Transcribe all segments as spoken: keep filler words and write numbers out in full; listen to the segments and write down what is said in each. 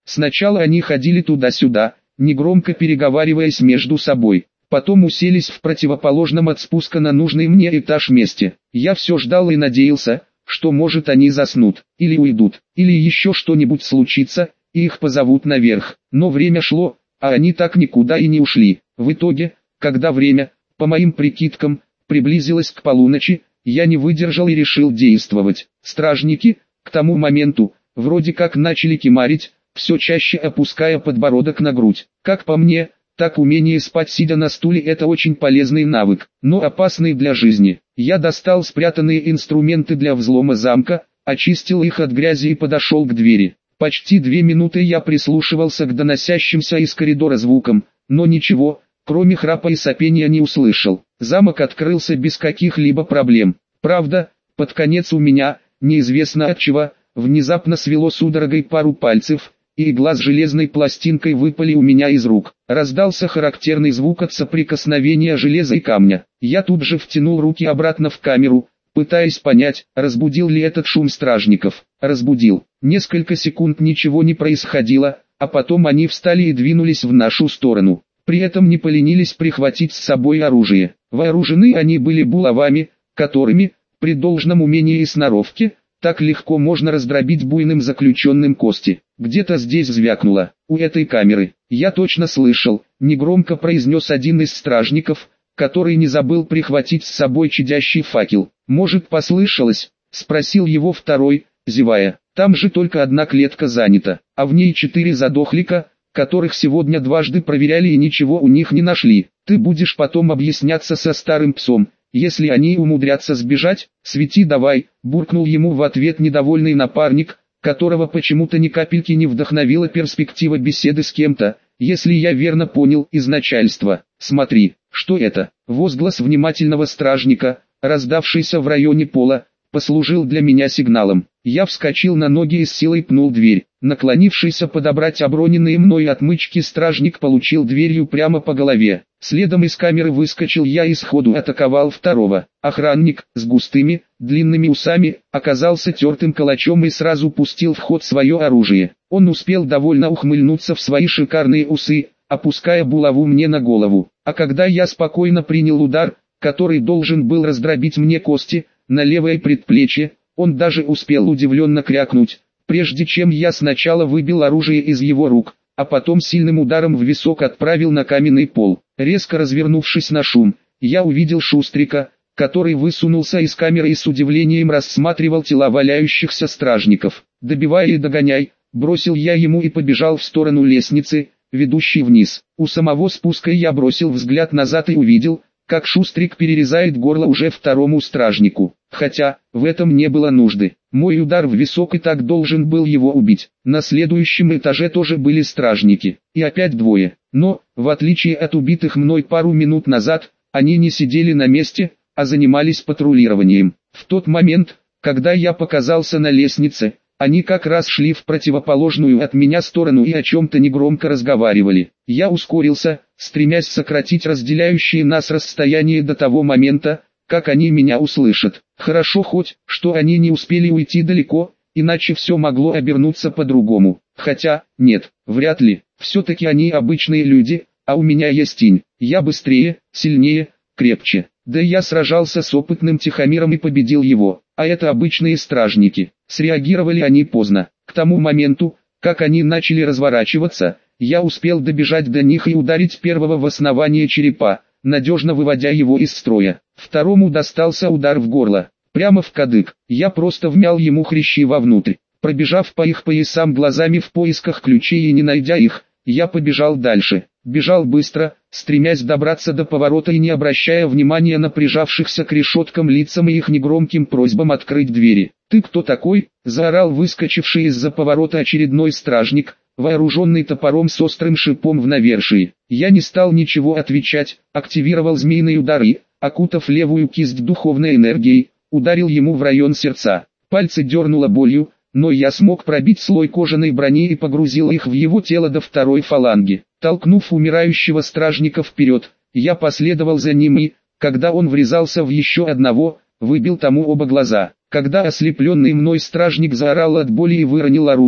Сначала они ходили туда-сюда, негромко переговариваясь между собой. Потом уселись в противоположном от спуска на нужный мне этаж месте. Я все ждал и надеялся, что может они заснут, или уйдут, или еще что-нибудь случится, и их позовут наверх. Но время шло, а они так никуда и не ушли. В итоге, когда время, по моим прикидкам, приблизилось к полуночи, я не выдержал и решил действовать. Стражники, к тому моменту, вроде как начали кимарить, все чаще опуская подбородок на грудь. Как по мне, так умение спать сидя на стуле — это очень полезный навык, но опасный для жизни. Я достал спрятанные инструменты для взлома замка, очистил их от грязи и подошел к двери. Почти две минуты я прислушивался к доносящимся из коридора звукам, но ничего, кроме храпа и сопения, не услышал. Замок открылся без каких-либо проблем. Правда, под конец у меня, неизвестно от чего, внезапно свело судорогой пару пальцев, и игла с железной пластинкой выпали у меня из рук. Раздался характерный звук от соприкосновения железа и камня. Я тут же втянул руки обратно в камеру, пытаясь понять, разбудил ли этот шум стражников. Разбудил. Несколько секунд ничего не происходило, а потом они встали и двинулись в нашу сторону. При этом не поленились прихватить с собой оружие. Вооружены они были булавами, которыми, при должном умении и сноровке, так легко можно раздробить буйным заключенным кости. Где-то здесь звякнуло. У этой камеры. Я точно слышал, негромко произнес один из стражников, который не забыл прихватить с собой чадящий факел. Может, послышалось? Спросил его второй, зевая. Там же только одна клетка занята, а в ней четыре задохлика, которых сегодня дважды проверяли и ничего у них не нашли. Ты будешь потом объясняться со старым псом. Если они умудрятся сбежать, свети давай, буркнул ему в ответ недовольный напарник, которого почему-то ни капельки не вдохновила перспектива беседы с кем-то, если я верно понял, из начальства. Смотри, что это? Возглас внимательного стражника, раздавшийся в районе пола, послужил для меня сигналом. Я вскочил на ноги и с силой пнул дверь. Наклонившийся подобрать оброненные мной отмычки стражник получил дверью прямо по голове. Следом из камеры выскочил я и сходу атаковал второго. Охранник, с густыми, длинными усами, оказался тертым калачом и сразу пустил в ход свое оружие. Он успел довольно ухмыльнуться в свои шикарные усы, опуская булаву мне на голову. А когда я спокойно принял удар, который должен был раздробить мне кости, на левое предплечье, он даже успел удивленно крякнуть, прежде чем я сначала выбил оружие из его рук, а потом сильным ударом в висок отправил на каменный пол. Резко развернувшись на шум, я увидел Шустрика, который высунулся из камеры и с удивлением рассматривал тела валяющихся стражников. «Добивай и догоняй», бросил я ему и побежал в сторону лестницы, ведущей вниз. У самого спуска я бросил взгляд назад и увидел, как Шустрик перерезает горло уже второму стражнику. Хотя, в этом не было нужды. Мой удар в висок и так должен был его убить. На следующем этаже тоже были стражники. И опять двое. Но, в отличие от убитых мной пару минут назад, они не сидели на месте, а занимались патрулированием. В тот момент, когда я показался на лестнице, они как раз шли в противоположную от меня сторону и о чем-то негромко разговаривали. Я ускорился, стремясь сократить разделяющие нас расстояние до того момента, как они меня услышат. Хорошо хоть, что они не успели уйти далеко, иначе все могло обернуться по-другому. Хотя, нет, вряд ли, все-таки они обычные люди, а у меня есть тень. Я быстрее, сильнее, крепче. Да я сражался с опытным Тихомиром и победил его, а это обычные стражники. Среагировали они поздно. К тому моменту, как они начали разворачиваться, я успел добежать до них и ударить первого в основание черепа, надежно выводя его из строя. Второму достался удар в горло, прямо в кадык. Я просто вмял ему хрящи вовнутрь. Пробежав по их поясам глазами в поисках ключей и не найдя их, я побежал дальше. Бежал быстро, стремясь добраться до поворота и не обращая внимания на прижавшихся к решеткам лицам и их негромким просьбам открыть двери. «Ты кто такой?» – заорал выскочивший из-за поворота очередной стражник, вооруженный топором с острым шипом в навершии. Я не стал ничего отвечать, активировал змеиный удар и, окутав левую кисть духовной энергией, ударил ему в район сердца. Пальцы дернуло болью, но я смог пробить слой кожаной брони и погрузил их в его тело до второй фаланги. Толкнув умирающего стражника вперед, я последовал за ним и, когда он врезался в еще одного, выбил тому оба глаза. Когда ослепленный мной стражник заорал от боли и выронил оружие,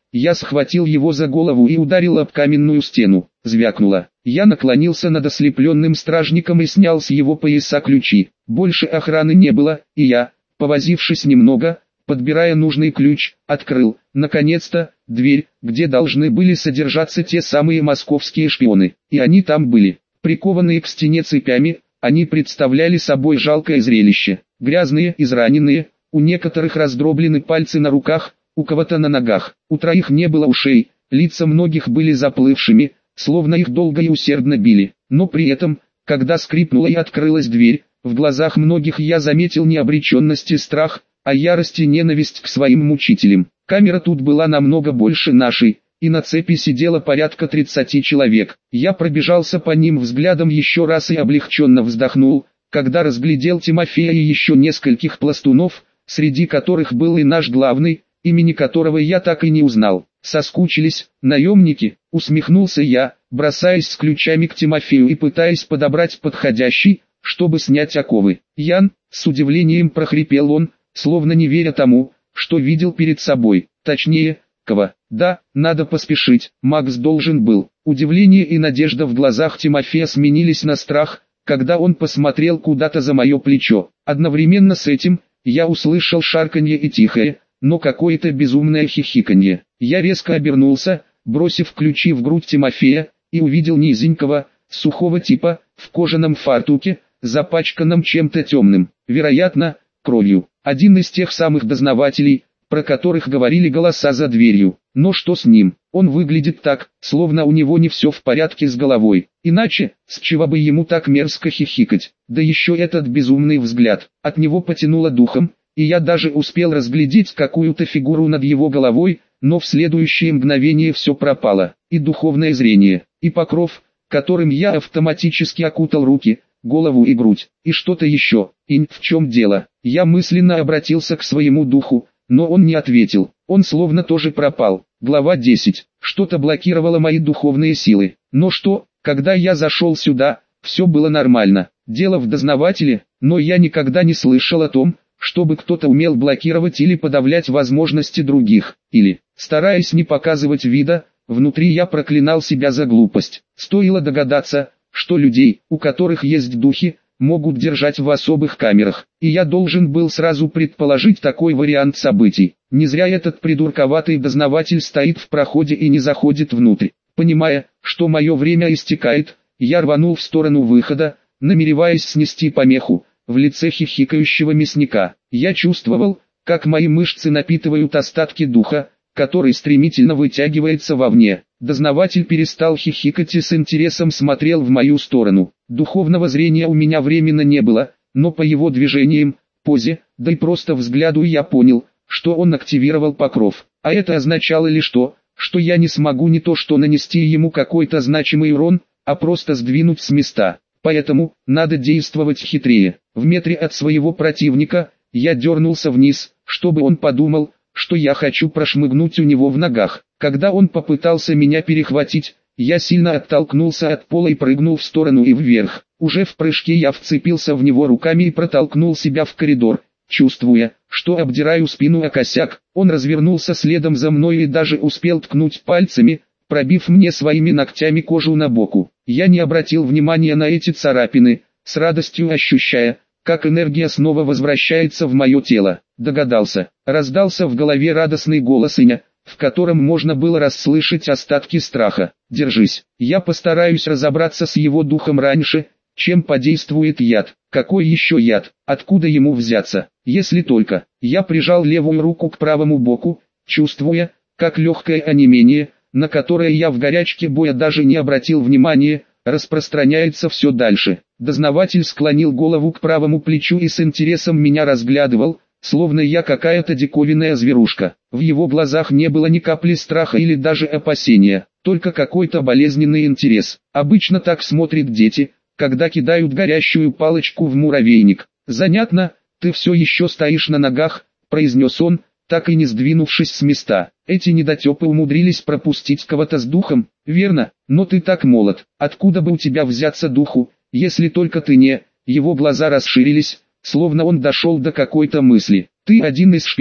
Я схватил его за голову и ударил об каменную стену. Звякнуло. Я наклонился над ослепленным стражником и снял с его пояса ключи. Больше охраны не было, и я, повозившись немного, подбирая нужный ключ, открыл, наконец-то, дверь, где должны были содержаться те самые московские шпионы. И они там были. Прикованные к стене цепями, они представляли собой жалкое зрелище. Грязные, израненные, у некоторых раздроблены пальцы на руках, у кого-то на ногах. У троих не было ушей, лица многих были заплывшими, словно их долго и усердно били. Но при этом, когда скрипнула и открылась дверь, в глазах многих я заметил не обреченность и страх, а ярость и ненависть к своим мучителям. Камера тут была намного больше нашей, и на цепи сидело порядка тридцати человек. Я пробежался по ним взглядом еще раз и облегченно вздохнул, когда разглядел Тимофея и еще нескольких пластунов, среди которых был и наш главный, имени которого я так и не узнал. «Соскучились, наемники?» — усмехнулся я, бросаясь с ключами к Тимофею и пытаясь подобрать подходящий, чтобы снять оковы. «Ян», — с удивлением прохрипел он, словно не веря тому, что видел перед собой, точнее, кого. «Да, надо поспешить, Макс должен был». Удивление и надежда в глазах Тимофея сменились на страх, когда он посмотрел куда-то за мое плечо. Одновременно с этим, я услышал шарканье и тихое, но какое-то безумное хихиканье. Я резко обернулся, бросив ключи в грудь Тимофея, и увидел низенького, сухого типа, в кожаном фартуке, запачканном чем-то темным, вероятно, кровью. Один из тех самых дознавателей, про которых говорили голоса за дверью. Но что с ним? Он выглядит так, словно у него не все в порядке с головой. Иначе, с чего бы ему так мерзко хихикать? Да еще этот безумный взгляд. От него потянуло духом, и я даже успел разглядеть какую-то фигуру над его головой, но в следующее мгновение все пропало. И духовное зрение, и покров, которым я автоматически окутал руки, голову и грудь, и что-то еще. И в чем дело? Я мысленно обратился к своему духу, но он не ответил, он словно тоже пропал. Глава десять. Что-то блокировало мои духовные силы. Но что, когда я зашел сюда, все было нормально. Дело в дознавателе, но я никогда не слышал о том, чтобы кто-то умел блокировать или подавлять возможности других. Или, стараясь не показывать вида, внутри я проклинал себя за глупость. Стоило догадаться, что людей, у которых есть духи, могут держать в особых камерах, и я должен был сразу предположить такой вариант событий. Не зря этот придурковатый дознаватель стоит в проходе и не заходит внутрь. Понимая, что мое время истекает, я рванул в сторону выхода, намереваясь снести помеху в лице хихикающего мясника. Я чувствовал, как мои мышцы напитывают остатки духа, который стремительно вытягивается вовне. Дознаватель перестал хихикать и с интересом смотрел в мою сторону. Духовного зрения у меня временно не было, но по его движениям, позе, да и просто взгляду я понял, что он активировал покров. А это означало лишь то, что я не смогу не то что нанести ему какой-то значимый урон, а просто сдвинуть с места. Поэтому, надо действовать хитрее. В метре от своего противника, я дернулся вниз, чтобы он подумал, что я хочу прошмыгнуть у него в ногах. Когда он попытался меня перехватить, я сильно оттолкнулся от пола и прыгнул в сторону и вверх. Уже в прыжке я вцепился в него руками и протолкнул себя в коридор, чувствуя, что обдираю спину о косяк. Он развернулся следом за мной и даже успел ткнуть пальцами, пробив мне своими ногтями кожу на боку. Я не обратил внимания на эти царапины, с радостью ощущая, как энергия снова возвращается в мое тело. Догадался, раздался в голове радостный голос Иня, в котором можно было расслышать остатки страха. «Держись, я постараюсь разобраться с его духом раньше, чем подействует яд». Какой еще яд? Откуда ему взяться? Если только. Я прижал левую руку к правому боку, чувствуя, как легкое онемение, на которое я в горячке боя даже не обратил внимания, распространяется все дальше. Дознаватель склонил голову к правому плечу и с интересом меня разглядывал, словно я какая-то диковинная зверушка. В его глазах не было ни капли страха или даже опасения, только какой-то болезненный интерес. Обычно так смотрят дети, когда кидают горящую палочку в муравейник. «Занятно, ты все еще стоишь на ногах», — произнес он, так и не сдвинувшись с места. «Эти недотепы умудрились пропустить кого-то с духом, верно? Но ты так молод, откуда бы у тебя взяться духу, если только ты не...» Его глаза расширились, словно он дошел до какой-то мысли. «Ты один из шпионов,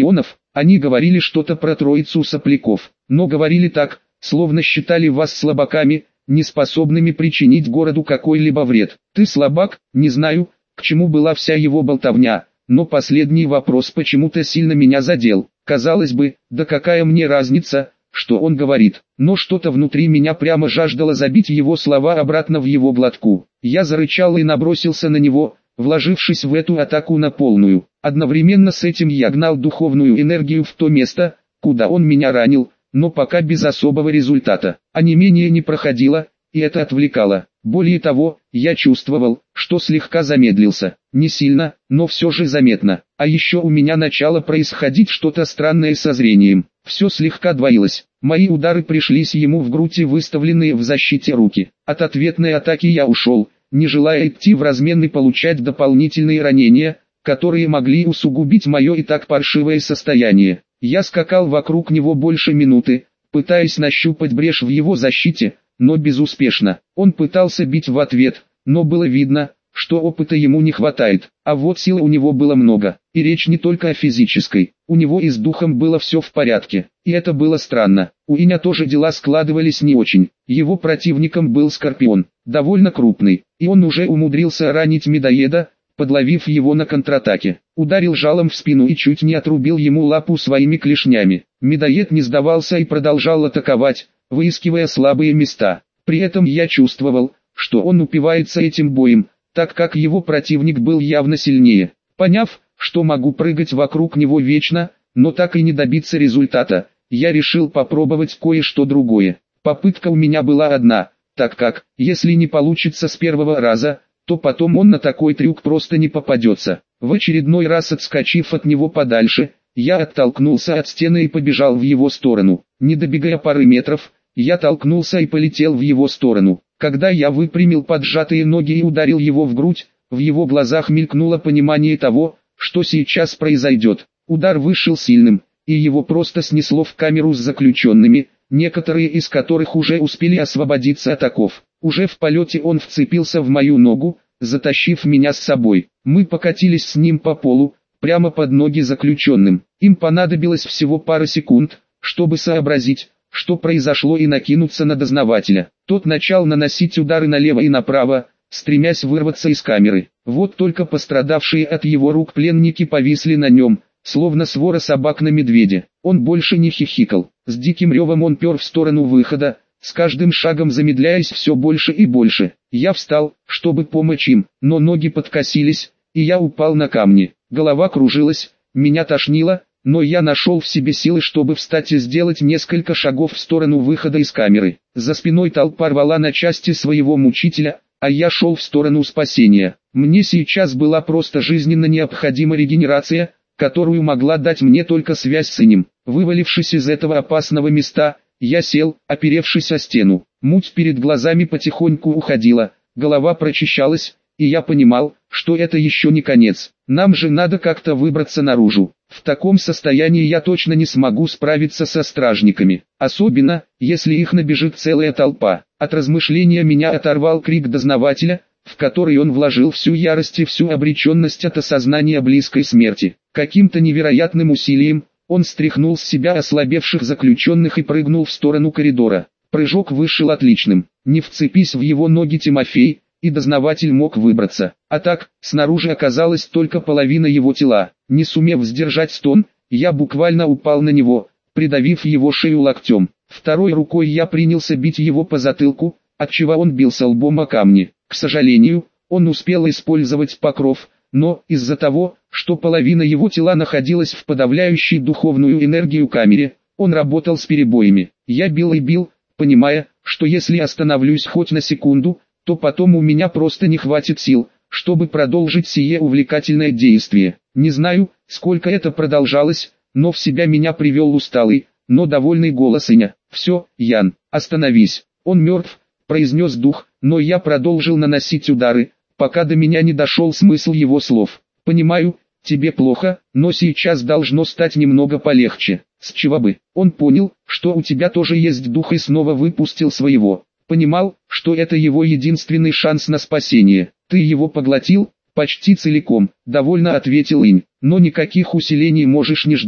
Они говорили что-то про троицу сопляков, но говорили так, словно считали вас слабаками, неспособными причинить городу какой-либо вред. Ты слабак? Не знаю, к чему была вся его болтовня, но последний вопрос почему-то сильно меня задел. Казалось бы, да какая мне разница, что он говорит, но что-то внутри меня прямо жаждало забить его слова обратно в его глотку. Я зарычал и набросился на него, вложившись в эту атаку на полную. Одновременно с этим я гнал духовную энергию в то место, куда он меня ранил, но пока без особого результата. Онемение не проходило, и это отвлекало. Более того, я чувствовал, что слегка замедлился. Не сильно, но все же заметно. А еще у меня начало происходить что-то странное со зрением. Все слегка двоилось. Мои удары пришлись ему в грудь и выставленные в защите руки. От ответной атаки я ушел, не желая идти в размен и получать дополнительные ранения, которые могли усугубить мое и так паршивое состояние. Я скакал вокруг него больше минуты, пытаясь нащупать брешь в его защите, но безуспешно. Он пытался бить в ответ, но было видно, что опыта ему не хватает, а вот силы у него было много, и речь не только о физической, у него и с духом было все в порядке, и это было странно. У Иня тоже дела складывались не очень, его противником был Скорпион, довольно крупный, и он уже умудрился ранить медоеда, подловив его на контратаке, ударил жалом в спину и чуть не отрубил ему лапу своими клешнями. Медоед не сдавался и продолжал атаковать, выискивая слабые места. При этом я чувствовал, что он упивается этим боем, так как его противник был явно сильнее. Поняв, что могу прыгать вокруг него вечно, но так и не добиться результата, я решил попробовать кое-что другое. Попытка у меня была одна, так как, если не получится с первого раза, то потом он на такой трюк просто не попадется. В очередной раз отскочив от него подальше, я оттолкнулся от стены и побежал в его сторону. Не добегая пары метров, я толкнулся и полетел в его сторону. Когда я выпрямил поджатые ноги и ударил его в грудь, в его глазах мелькнуло понимание того, что сейчас произойдет. Удар вышел сильным, и его просто снесло в камеру с заключенными, некоторые из которых уже успели освободиться от оков. Уже в полете он вцепился в мою ногу, затащив меня с собой. Мы покатились с ним по полу, прямо под ноги заключенным. Им понадобилось всего пара секунд, чтобы сообразить, что произошло, и накинуться на дознавателя. Тот начал наносить удары налево и направо, стремясь вырваться из камеры. Вот только пострадавшие от его рук пленники повисли на нем, словно свора собак на медведя. Он больше не хихикал. С диким ревом он пер в сторону выхода, с каждым шагом замедляясь все больше и больше. Я встал, чтобы помочь им, но ноги подкосились, и я упал на камни. Голова кружилась, меня тошнило, но я нашел в себе силы, чтобы встать и сделать несколько шагов в сторону выхода из камеры. За спиной толпа рвала на части своего мучителя, а я шел в сторону спасения. Мне сейчас была просто жизненно необходима регенерация, которую могла дать мне только связь с Инем. Вывалившись из этого опасного места, я сел, оперевшись о стену. Муть перед глазами потихоньку уходила, голова прочищалась, и я понимал, что это еще не конец. Нам же надо как-то выбраться наружу. В таком состоянии я точно не смогу справиться со стражниками, особенно, если их набежит целая толпа. От размышления меня оторвал крик дознавателя, в который он вложил всю ярость и всю обреченность от осознания близкой смерти. Каким-то невероятным усилием, он стряхнул с себя ослабевших заключенных и прыгнул в сторону коридора. Прыжок вышел отличным. Не вцепись в его ноги Тимофей, и дознаватель мог выбраться. А так, снаружи оказалась только половина его тела. Не сумев сдержать стон, я буквально упал на него, придавив его шею локтем. Второй рукой я принялся бить его по затылку, отчего он бился лбом о камни. К сожалению, он успел использовать покров, но из-за того, что половина его тела находилась в подавляющей духовную энергию камере, он работал с перебоями. Я бил и бил, понимая, что если остановлюсь хоть на секунду, то потом у меня просто не хватит сил, чтобы продолжить сие увлекательное действие. Не знаю, сколько это продолжалось, но в себя меня привел усталый, но довольный голос Иня. «Все, Ян, остановись, он мертв», произнес дух, но я продолжил наносить удары, пока до меня не дошел смысл его слов. «Понимаю, тебе плохо, но сейчас должно стать немного полегче». С чего бы? Он понял, что у тебя тоже есть дух, и снова выпустил своего. Понимал, что это его единственный шанс на спасение. Ты его поглотил? Почти целиком, довольно ответил Инь. Но никаких усилений можешь не ждать.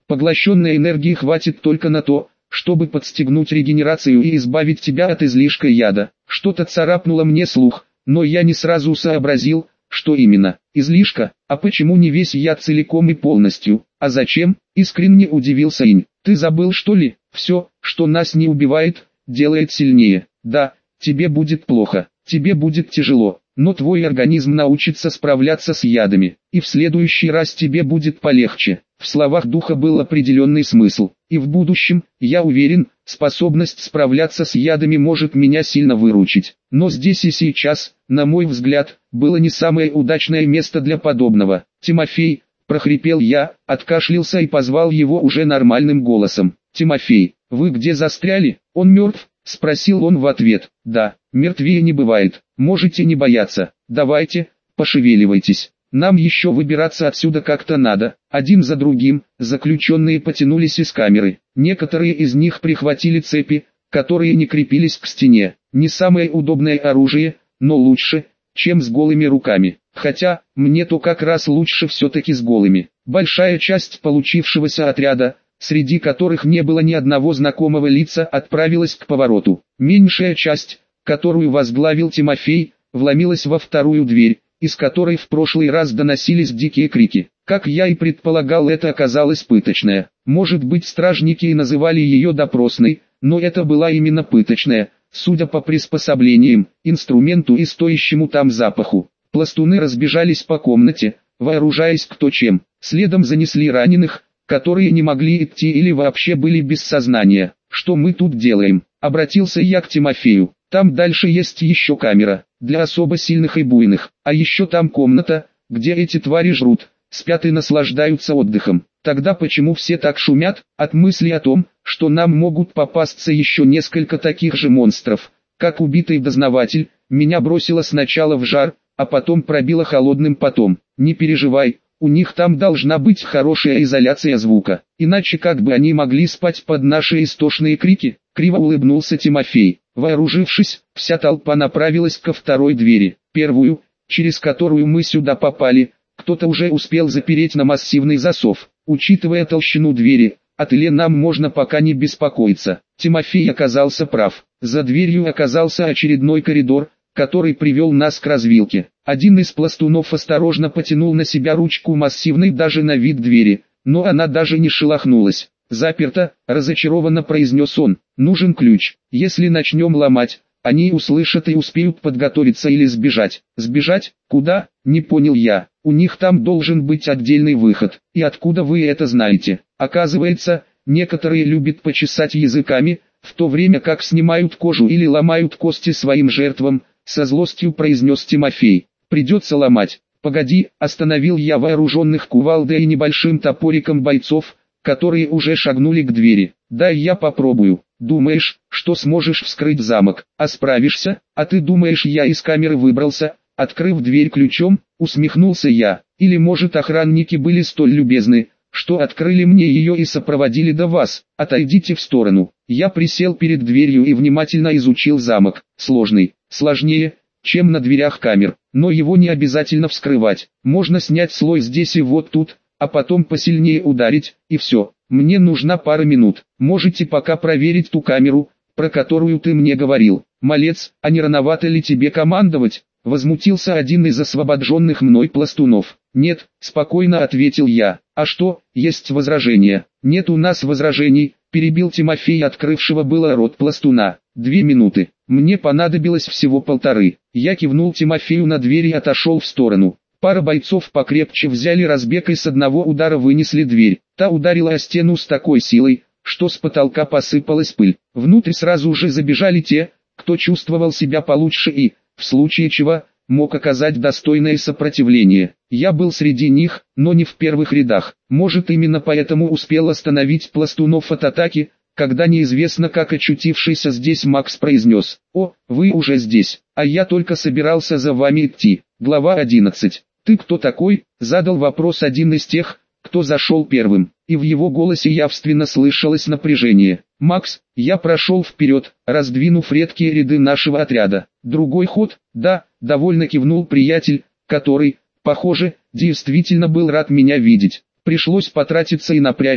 Поглощенной энергии хватит только на то, чтобы подстегнуть регенерацию и избавить тебя от излишка яда. Что-то царапнуло мне слух, но я не сразу сообразил, что именно. Излишка? А почему не весь яд целиком и полностью? А зачем? Искренне удивился Инь. Ты забыл, что ли? Все, что нас не убивает, делает сильнее. Да, тебе будет плохо, тебе будет тяжело, но твой организм научится справляться с ядами, и в следующий раз тебе будет полегче. В словах духа был определенный смысл, и в будущем, я уверен, способность справляться с ядами может меня сильно выручить. Но здесь и сейчас, на мой взгляд, было не самое удачное место для подобного. Тимофей, прохрипел я, откашлялся и позвал его уже нормальным голосом. Тимофей, вы где застряли? Он мертв? Спросил он в ответ. Да, мертвее не бывает, можете не бояться, давайте, пошевеливайтесь. Нам еще выбираться отсюда как-то надо. Один за другим, заключенные потянулись из камеры. Некоторые из них прихватили цепи, которые не крепились к стене. Не самое удобное оружие, но лучше, чем с голыми руками. Хотя, мне-то как раз лучше все-таки с голыми. Большая часть получившегося отряда, среди которых не было ни одного знакомого лица, отправилась к повороту. Меньшая часть, которую возглавил Тимофей, вломилась во вторую дверь, из которой в прошлый раз доносились дикие крики. Как я и предполагал, это оказалось пыточная. Может быть, стражники и называли ее допросной, но это была именно пыточная, судя по приспособлениям, инструменту и стоящему там запаху. Пластуны разбежались по комнате, вооружаясь кто чем. Следом занесли раненых, которые не могли идти или вообще были без сознания. «Что мы тут делаем?» — обратился я к Тимофею. «Там дальше есть еще камера, для особо сильных и буйных, а еще там комната, где эти твари жрут, спят и наслаждаются отдыхом. Тогда почему все так шумят?» От мысли о том, что нам могут попасться еще несколько таких же монстров, как убитый дознаватель, меня бросило сначала в жар, а потом пробило холодным потом. «Не переживай, у них там должна быть хорошая изоляция звука, иначе как бы они могли спать под наши истошные крики?» Криво улыбнулся Тимофей. Вооружившись, вся толпа направилась ко второй двери. Первую, через которую мы сюда попали, кто-то уже успел запереть на массивный засов. Учитывая толщину двери, о тыле нам можно пока не беспокоиться. Тимофей оказался прав. За дверью оказался очередной коридор, который привел нас к развилке. Один из пластунов осторожно потянул на себя ручку массивной даже на вид двери, но она даже не шелохнулась. «Заперто», — разочарованно произнес он. «Нужен ключ. Если начнем ломать, они услышат и успеют подготовиться или сбежать». «Сбежать? Куда?» — не понял я. «У них там должен быть отдельный выход. И откуда вы это знаете?» Оказывается, некоторые любят почесать языками, в то время как снимают кожу или ломают кости своим жертвам, со злостью произнес Тимофей. «Придется ломать». «Погоди», — остановил я вооруженных кувалдой и небольшим топориком бойцов, которые уже шагнули к двери. «Дай я попробую». «Думаешь, что сможешь вскрыть замок, а справишься? А ты думаешь, я из камеры выбрался, открыв дверь ключом?» — усмехнулся я. «Или может охранники были столь любезны, что открыли мне ее и сопроводили до вас? Отойдите в сторону». Я присел перед дверью и внимательно изучил замок. Сложный, сложнее, чем на дверях камер, но его не обязательно вскрывать. Можно снять слой здесь и вот тут, а потом посильнее ударить, и все. Мне нужна пара минут. Можете пока проверить ту камеру, про которую ты мне говорил. Малец, а не рановато ли тебе командовать? Возмутился один из освобожденных мной пластунов. Нет, спокойно ответил я. А что, есть возражения? Нет у нас возражений, перебил Тимофей, открывшего было рот пластуна. Две минуты. Мне понадобилось всего полторы. Я кивнул Тимофею на дверь и отошел в сторону. Пара бойцов покрепче взяли разбег и с одного удара вынесли дверь. Та ударила о стену с такой силой, что с потолка посыпалась пыль. Внутрь сразу же забежали те, кто чувствовал себя получше и, в случае чего, мог оказать достойное сопротивление. Я был среди них, но не в первых рядах. Может, именно поэтому успел остановить пластунов от атаки, когда неизвестно как очутившийся здесь Макс произнес: «О, вы уже здесь, а я только собирался за вами идти». Глава одиннадцать. «Ты кто такой?» — задал вопрос один из тех, кто зашел первым, и в его голосе явственно слышалось напряжение. «Макс, я прошел вперед, раздвинув редкие ряды нашего отряда. Другой ход?» «Да», — довольно кивнул приятель, который, похоже, действительно был рад меня видеть. Пришлось потратиться и напрячься,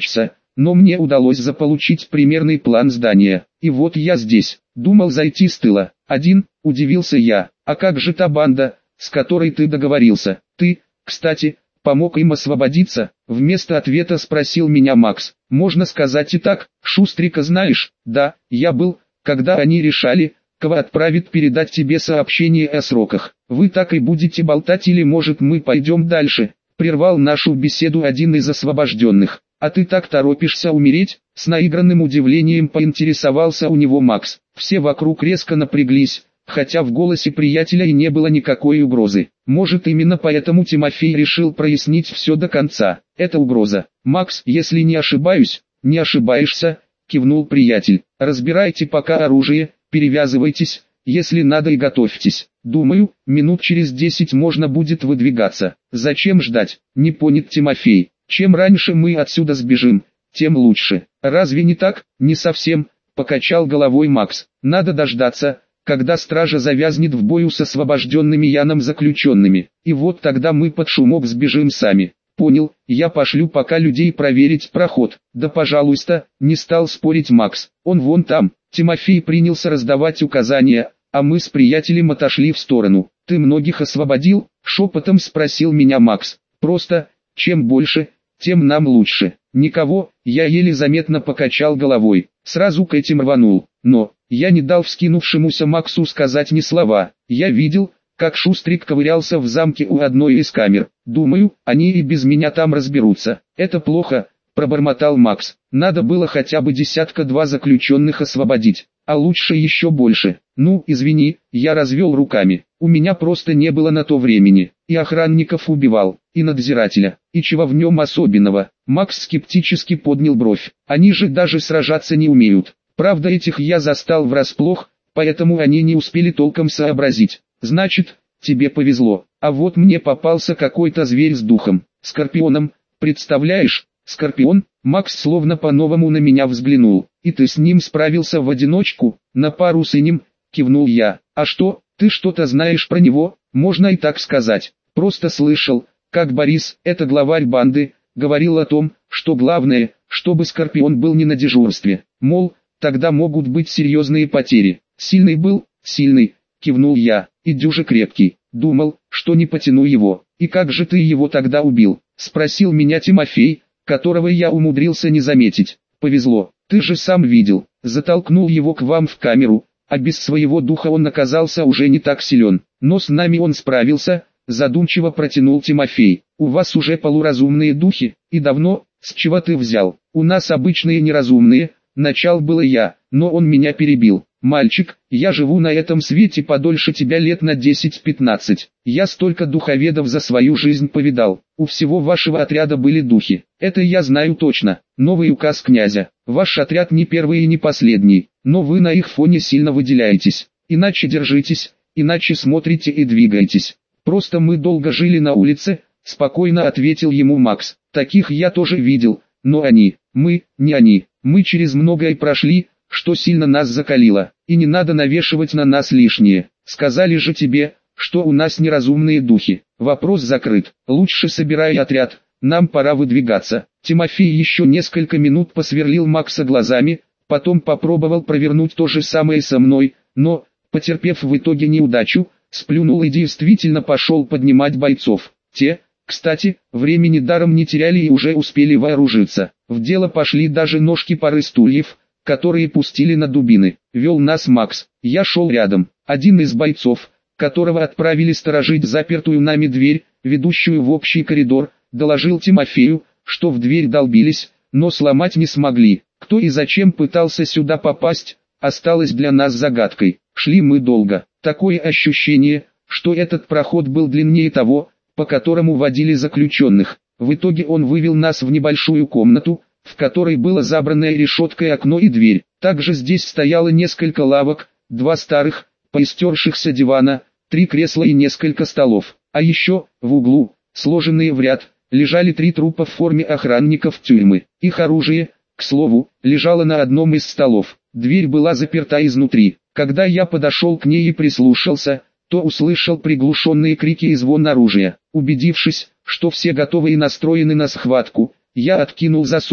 но мне удалось заполучить примерный план здания. И вот я здесь. Думал зайти с тыла. Один, удивился я. А как же та банда, с которой ты договорился? Ты, кстати, помог им освободиться? Вместо ответа спросил меня Макс. Можно сказать и так. Шустрика знаешь? Да, я был, когда они решали, кого отправит передать тебе сообщение о сроках. Вы так и будете болтать или может мы пойдем дальше? Прервал нашу беседу один из освобожденных. А ты так торопишься умереть? С наигранным удивлением поинтересовался у него Макс. Все вокруг резко напряглись, хотя в голосе приятеля и не было никакой угрозы. Может, именно поэтому Тимофей решил прояснить все до конца. Это угроза. Макс, если не ошибаюсь, не ошибаешься, кивнул приятель. Разбирайте пока оружие, перевязывайтесь, если надо и готовьтесь. Думаю, минут через десять можно будет выдвигаться. Зачем ждать? Не понял Тимофей. Чем раньше мы отсюда сбежим, тем лучше. Разве не так? Не совсем, покачал головой Макс. Надо дождаться, когда стража завязнет в бою с освобожденными Яном заключенными. И вот тогда мы под шумок сбежим сами. Понял, я пошлю пока людей проверить проход. Да пожалуйста, не стал спорить Макс. Он вон там. Тимофей принялся раздавать указания, а мы с приятелем отошли в сторону. Ты многих освободил? Шепотом спросил меня Макс. Просто, чем больше, тем нам лучше. Никого, я еле заметно покачал головой. Сразу к этим рванул. Но, я не дал вскинувшемуся Максу сказать ни слова. Я видел, как Шустрик ковырялся в замке у одной из камер. Думаю, они и без меня там разберутся. Это плохо, пробормотал Макс. Надо было хотя бы десятка-два заключенных освободить, а лучше еще больше. Ну, извини, я развел руками. У меня просто не было на то времени. И охранников убивал, и надзирателя. И чего в нем особенного? Макс скептически поднял бровь. Они же даже сражаться не умеют. Правда, этих я застал врасплох, поэтому они не успели толком сообразить. Значит, тебе повезло. А вот мне попался какой-то зверь с духом. Скорпионом, представляешь? Скорпион? Макс словно по-новому на меня взглянул. И ты с ним справился в одиночку? На пару с ним, кивнул я. А что, ты что-то знаешь про него? Можно и так сказать. Просто слышал, как Борис, это главарь банды, говорил о том, что главное, чтобы Скорпион был не на дежурстве. Мол, тогда могут быть серьезные потери. Сильный был, сильный, кивнул я, и дюже крепкий. Думал, что не потяну его. И как же ты его тогда убил? Спросил меня Тимофей, которого я умудрился не заметить. Повезло, ты же сам видел. Затолкнул его к вам в камеру, а без своего духа он оказался уже не так силен. Но с нами он справился, задумчиво протянул Тимофей. У вас уже полуразумные духи, и давно, с чего ты взял? У нас обычные неразумные. Начал было я, но он меня перебил. Мальчик, я живу на этом свете подольше тебя лет на десять-пятнадцать. Я столько духоведов за свою жизнь повидал. У всего вашего отряда были духи. Это я знаю точно. Новый указ князя. Ваш отряд не первый и не последний, но вы на их фоне сильно выделяетесь. Иначе держитесь, иначе смотрите и двигаетесь. Просто мы долго жили на улице, спокойно ответил ему Макс. Таких я тоже видел, но они, мы, не они. Мы через многое прошли, что сильно нас закалило, и не надо навешивать на нас лишнее. Сказали же тебе, что у нас неразумные духи. Вопрос закрыт. Лучше собирай отряд, нам пора выдвигаться. Тимофей еще несколько минут посверлил Макса глазами, потом попробовал провернуть то же самое со мной, но, потерпев в итоге неудачу, сплюнул и действительно пошел поднимать бойцов. Те, кстати, времени даром не теряли и уже успели вооружиться. В дело пошли даже ножки пары стульев, которые пустили на дубины. Вел нас Макс, я шел рядом. Один из бойцов, которого отправили сторожить запертую нами дверь, ведущую в общий коридор, доложил Тимофею, что в дверь долбились, но сломать не смогли. Кто и зачем пытался сюда попасть, осталось для нас загадкой. Шли мы долго. Такое ощущение, что этот проход был длиннее того, по которому водили заключенных. В итоге он вывел нас в небольшую комнату, в которой было забранное решеткой окно и дверь. Также здесь стояло несколько лавок, два старых, поистершихся дивана, три кресла и несколько столов. А еще, в углу, сложенные в ряд, лежали три трупа в форме охранников тюрьмы. Их оружие, к слову, лежало на одном из столов. Дверь была заперта изнутри. Когда я подошел к ней и прислушался, то услышал приглушенные крики и звон оружия. Убедившись, что все готовы и настроены на схватку, я откинул засов,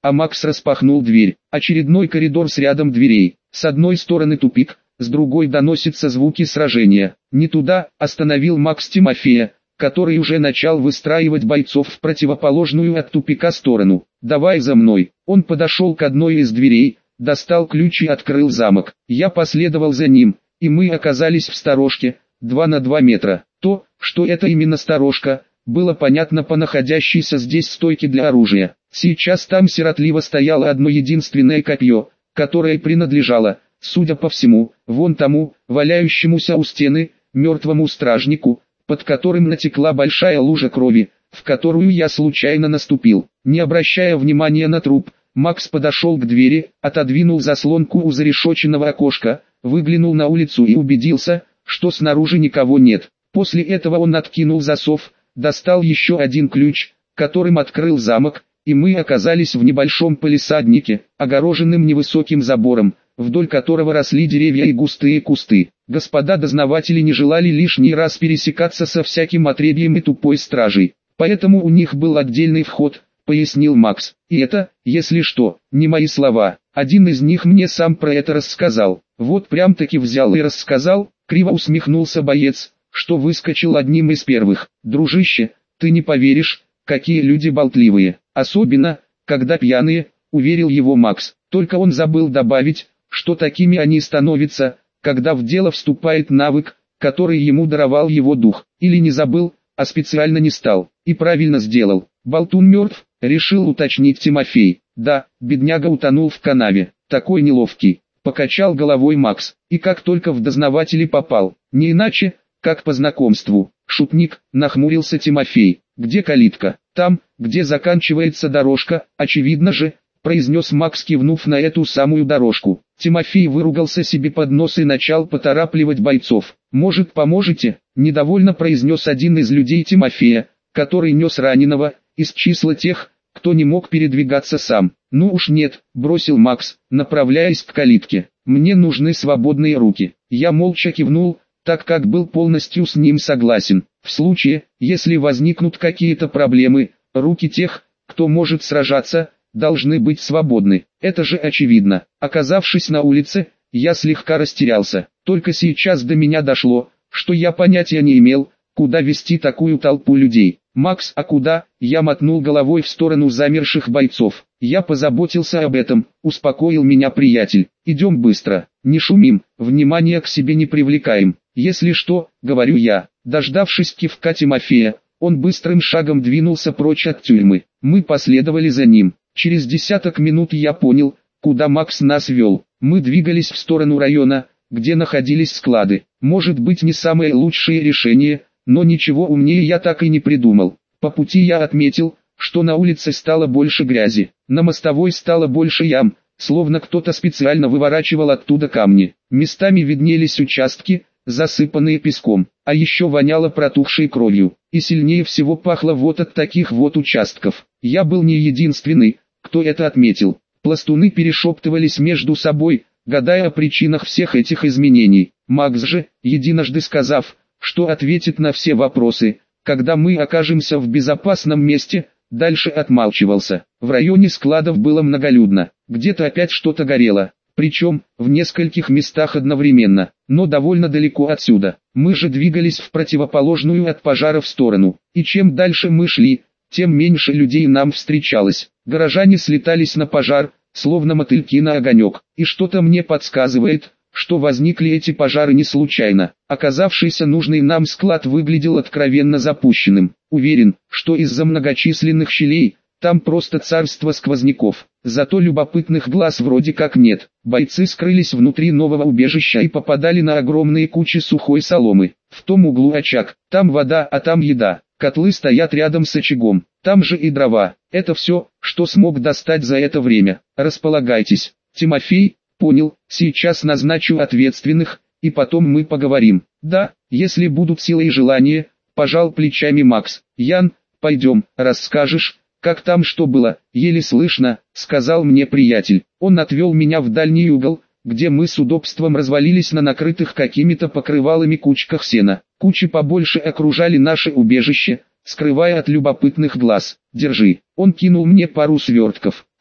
а Макс распахнул дверь. Очередной коридор с рядом дверей. С одной стороны тупик, с другой доносятся звуки сражения. «Не туда», — остановил Макс Тимофея, который уже начал выстраивать бойцов в противоположную от тупика сторону. «Давай за мной». Он подошел к одной из дверей, достал ключ и открыл замок. Я последовал за ним, и мы оказались в сторожке, два на два метра. То, что это именно сторожка, было понятно по находящейся здесь стойке для оружия. Сейчас там сиротливо стояло одно единственное копье, которое принадлежало, судя по всему, вон тому, валяющемуся у стены, мертвому стражнику, под которым натекла большая лужа крови, в которую я случайно наступил. Не обращая внимания на труп, Макс подошел к двери, отодвинул заслонку у зарешоченного окошка, выглянул на улицу и убедился, что снаружи никого нет. После этого он откинул засов, достал еще один ключ, которым открыл замок, и мы оказались в небольшом палисаднике, огороженным невысоким забором, вдоль которого росли деревья и густые кусты. Господа дознаватели не желали лишний раз пересекаться со всяким отребьем и тупой стражей, поэтому у них был отдельный вход, пояснил Макс. И это, если что, не мои слова. Один из них мне сам про это рассказал. Вот прям-таки взял и рассказал, криво усмехнулся боец, что выскочил одним из первых. Дружище, ты не поверишь, какие люди болтливые. Особенно, когда пьяные, уверил его Макс. Только он забыл добавить, что такими они становятся, когда в дело вступает навык, который ему даровал его дух. Или не забыл, а специально не стал. И правильно сделал. Болтун мертв, решил уточнить Тимофей. Да, бедняга утонул в канаве. Такой неловкий. Покачал головой Макс. И как только в дознаватели попал. Не иначе, как по знакомству. Шутник, нахмурился Тимофей. Где калитка? Там, где заканчивается дорожка, очевидно же, произнес Макс, кивнув на эту самую дорожку. Тимофей выругался себе под нос и начал поторапливать бойцов. «Может, поможете?» – недовольно произнес один из людей Тимофея, который нес раненого, из числа тех, кто не мог передвигаться сам. «Ну уж нет», – бросил Макс, направляясь к калитке. «Мне нужны свободные руки». Я молча кивнул, так как был полностью с ним согласен. В случае, если возникнут какие-то проблемы, руки тех, кто может сражаться, должны быть свободны. Это же очевидно. Оказавшись на улице, я слегка растерялся. Только сейчас до меня дошло, что я понятия не имел, куда вести такую толпу людей. «Макс, а куда?» Я мотнул головой в сторону замерших бойцов. «Я позаботился об этом», успокоил меня приятель. «Идем быстро, не шумим, внимания к себе не привлекаем. Если что, говорю я». Дождавшись кивка Тимофея, он быстрым шагом двинулся прочь от тюрьмы. Мы последовали за ним. Через десяток минут я понял, куда Макс нас вел. Мы двигались в сторону района, где находились склады. Может быть, не самое лучшее решение, но ничего умнее я так и не придумал. По пути я отметил, что на улице стало больше грязи. На мостовой стало больше ям, словно кто-то специально выворачивал оттуда камни. Местами виднелись участки, засыпанные песком, а еще воняло протухшей кровью. И сильнее всего пахло вот от таких вот участков. Я был не единственный, кто это отметил. Пластуны перешептывались между собой, гадая о причинах всех этих изменений. Макс же, единожды сказав, что ответит на все вопросы, когда мы окажемся в безопасном месте, дальше отмалчивался. В районе складов было многолюдно, где-то опять что-то горело, причем в нескольких местах одновременно, но довольно далеко отсюда. Мы же двигались в противоположную от пожаров сторону, и чем дальше мы шли, тем меньше людей нам встречалось. Горожане слетались на пожар, словно мотыльки на огонек, и что-то мне подсказывает, что возникли эти пожары не случайно. Оказавшийся нужный нам склад выглядел откровенно запущенным. Уверен, что из-за многочисленных щелей, там просто царство сквозняков. Зато любопытных глаз вроде как нет. Бойцы скрылись внутри нового убежища и попадали на огромные кучи сухой соломы. В том углу очаг, там вода, а там еда. Котлы стоят рядом с очагом, там же и дрова. Это все, что смог достать за это время. Располагайтесь. Тимофей, понял, сейчас назначу ответственных, и потом мы поговорим. Да, если будут силы и желание, пожал плечами Макс. Ян, пойдем, расскажешь, как там что было, еле слышно, сказал мне приятель. Он отвел меня в дальний угол, где мы с удобством развалились на накрытых какими-то покрывалами кучках сена. Кучи побольше окружали наше убежище, скрывая от любопытных глаз. Держи. Он кинул мне пару свертков.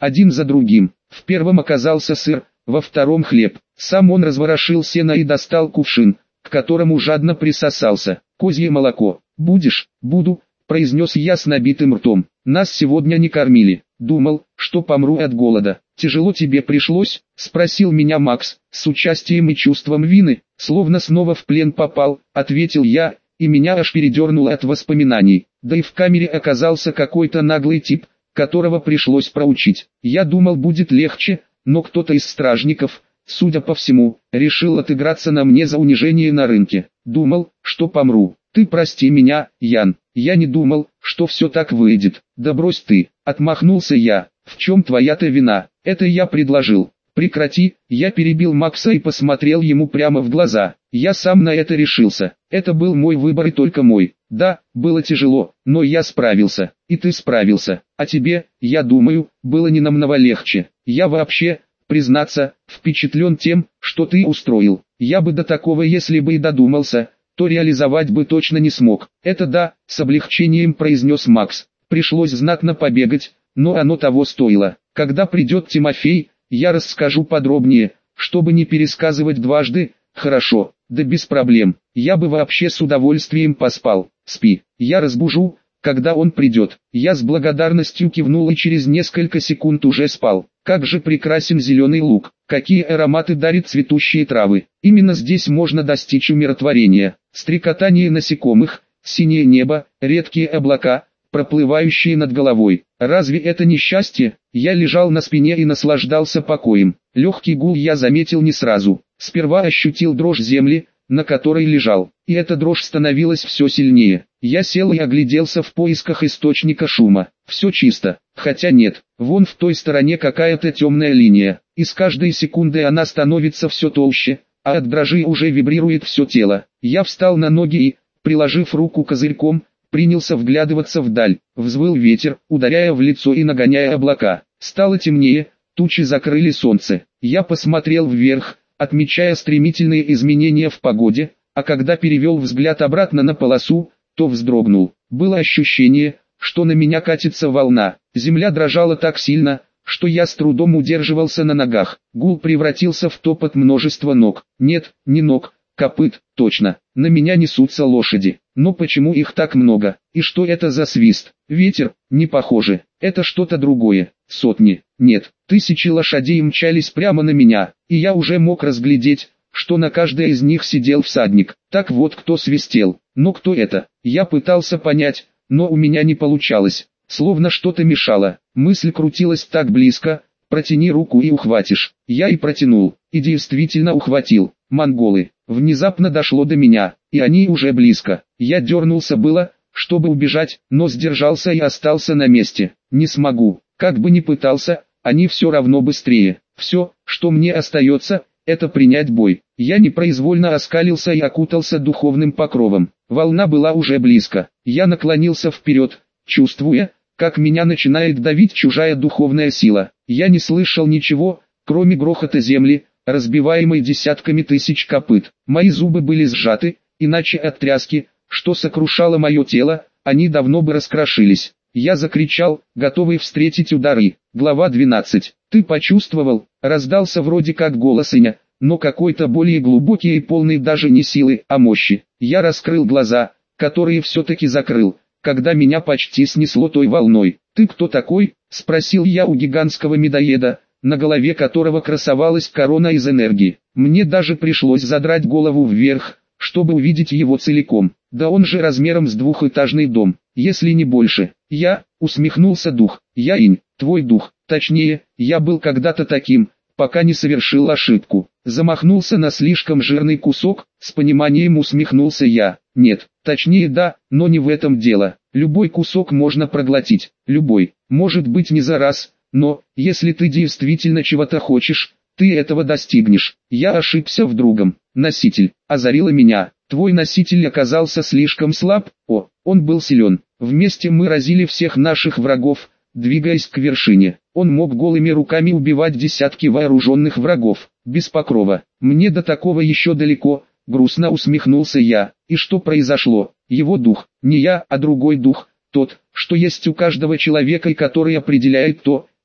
один за другим. В первом оказался сыр, во втором хлеб. Сам он разворошил сено и достал кувшин, к которому жадно присосался. «Козье молоко. Будешь?» «Буду», — произнес я с набитым ртом. «Нас сегодня не кормили. Думал, что помру от голода». «Тяжело тебе пришлось?» — спросил меня Макс, с участием и чувством вины, словно снова в плен попал, ответил я, и меня аж передернуло от воспоминаний. Да и в камере оказался какой-то наглый тип, которого пришлось проучить. Я думал, будет легче, но кто-то из стражников, судя по всему, решил отыграться на мне за унижение на рынке. Думал, что помру. Ты прости меня, Ян, я не думал, что все так выйдет. Да брось ты, отмахнулся я. В чем твоя-то вина? Это я предложил. Прекрати, я перебил Макса и посмотрел ему прямо в глаза. Я сам на это решился. Это был мой выбор и только мой. Да, было тяжело, но я справился. И ты справился. А тебе, я думаю, было не намного легче. Я вообще, признаться, впечатлен тем, что ты устроил. Я бы до такого, если бы и додумался, то реализовать бы точно не смог. Это да, с облегчением произнес Макс. Пришлось знатно побегать, но оно того стоило. Когда придет Тимофей, я расскажу подробнее, чтобы не пересказывать дважды. Хорошо, да без проблем. Я бы вообще с удовольствием поспал. Спи, я разбужу, когда он придет. Я с благодарностью кивнул и через несколько секунд уже спал. Как же прекрасен зеленый луг, какие ароматы дарят цветущие травы. Именно здесь можно достичь умиротворения. Стрекотание насекомых, синее небо, редкие облака, проплывающие над головой. Разве это не счастье? Я лежал на спине и наслаждался покоем. Легкий гул я заметил не сразу. Сперва ощутил дрожь земли, на которой лежал, и эта дрожь становилась все сильнее. Я сел и огляделся в поисках источника шума. Все чисто, хотя нет, вон в той стороне какая-то темная линия, и с каждой секундой она становится все толще, а от дрожи уже вибрирует все тело. Я встал на ноги и, приложив руку козырьком, принялся вглядываться вдаль. Взвыл ветер, ударяя в лицо и нагоняя облака. Стало темнее, тучи закрыли солнце. Я посмотрел вверх, отмечая стремительные изменения в погоде, а когда перевел взгляд обратно на полосу, то вздрогнул. Было ощущение, что на меня катится волна. Земля дрожала так сильно, что я с трудом удерживался на ногах. Гул превратился в топот множества ног. Нет, не ног, копыт, точно. На меня несутся лошади. Но почему их так много? И что это за свист? Ветер? Не похоже. Это что-то другое. Сотни, нет, тысячи лошадей мчались прямо на меня, и я уже мог разглядеть, что на каждой из них сидел всадник. Так вот кто свистел. Но кто это? Я пытался понять, но у меня не получалось. Словно что-то мешало. Мысль крутилась так близко. Протяни руку и ухватишь. Я и протянул, и действительно ухватил. Монголы. Внезапно дошло до меня, и они уже близко. Я дернулся было, чтобы убежать, но сдержался и остался на месте. Не смогу. Как бы ни пытался, они все равно быстрее. Все, что мне остается, это принять бой. Я непроизвольно оскалился и окутался духовным покровом. Волна была уже близко. Я наклонился вперед, чувствуя, как меня начинает давить чужая духовная сила. Я не слышал ничего, кроме грохота земли, разбиваемой десятками тысяч копыт. Мои зубы были сжаты, иначе от тряски, что сокрушало мое тело, они давно бы раскрошились. Я закричал, готовый встретить удары. Глава двенадцать. Ты почувствовал? Раздался вроде как голос Иня, но какой-то более глубокий и полный даже не силы, а мощи. Я раскрыл глаза, которые все-таки закрыл, когда меня почти снесло той волной. «Ты кто такой?» — спросил я у гигантского медоеда, на голове которого красовалась корона из энергии. Мне даже пришлось задрать голову вверх, чтобы увидеть его целиком. Да он же размером с двухэтажный дом, если не больше. Я, усмехнулся дух, я Инь, твой дух, точнее, я был когда-то таким, пока не совершил ошибку. Замахнулся на слишком жирный кусок, с пониманием усмехнулся я. Нет, точнее да, но не в этом дело. Любой кусок можно проглотить, любой, может быть не за раз, но, если ты действительно чего-то хочешь, ты этого достигнешь. Я ошибся в другом. Носитель, озарила меня. Твой носитель оказался слишком слаб, о, он был силен. Вместе мы разили всех наших врагов, двигаясь к вершине. Он мог голыми руками убивать десятки вооруженных врагов, без покрова. Мне до такого еще далеко, грустно усмехнулся я. И что произошло? Его дух, не я, а другой дух, тот, что есть у каждого человека и который определяет то,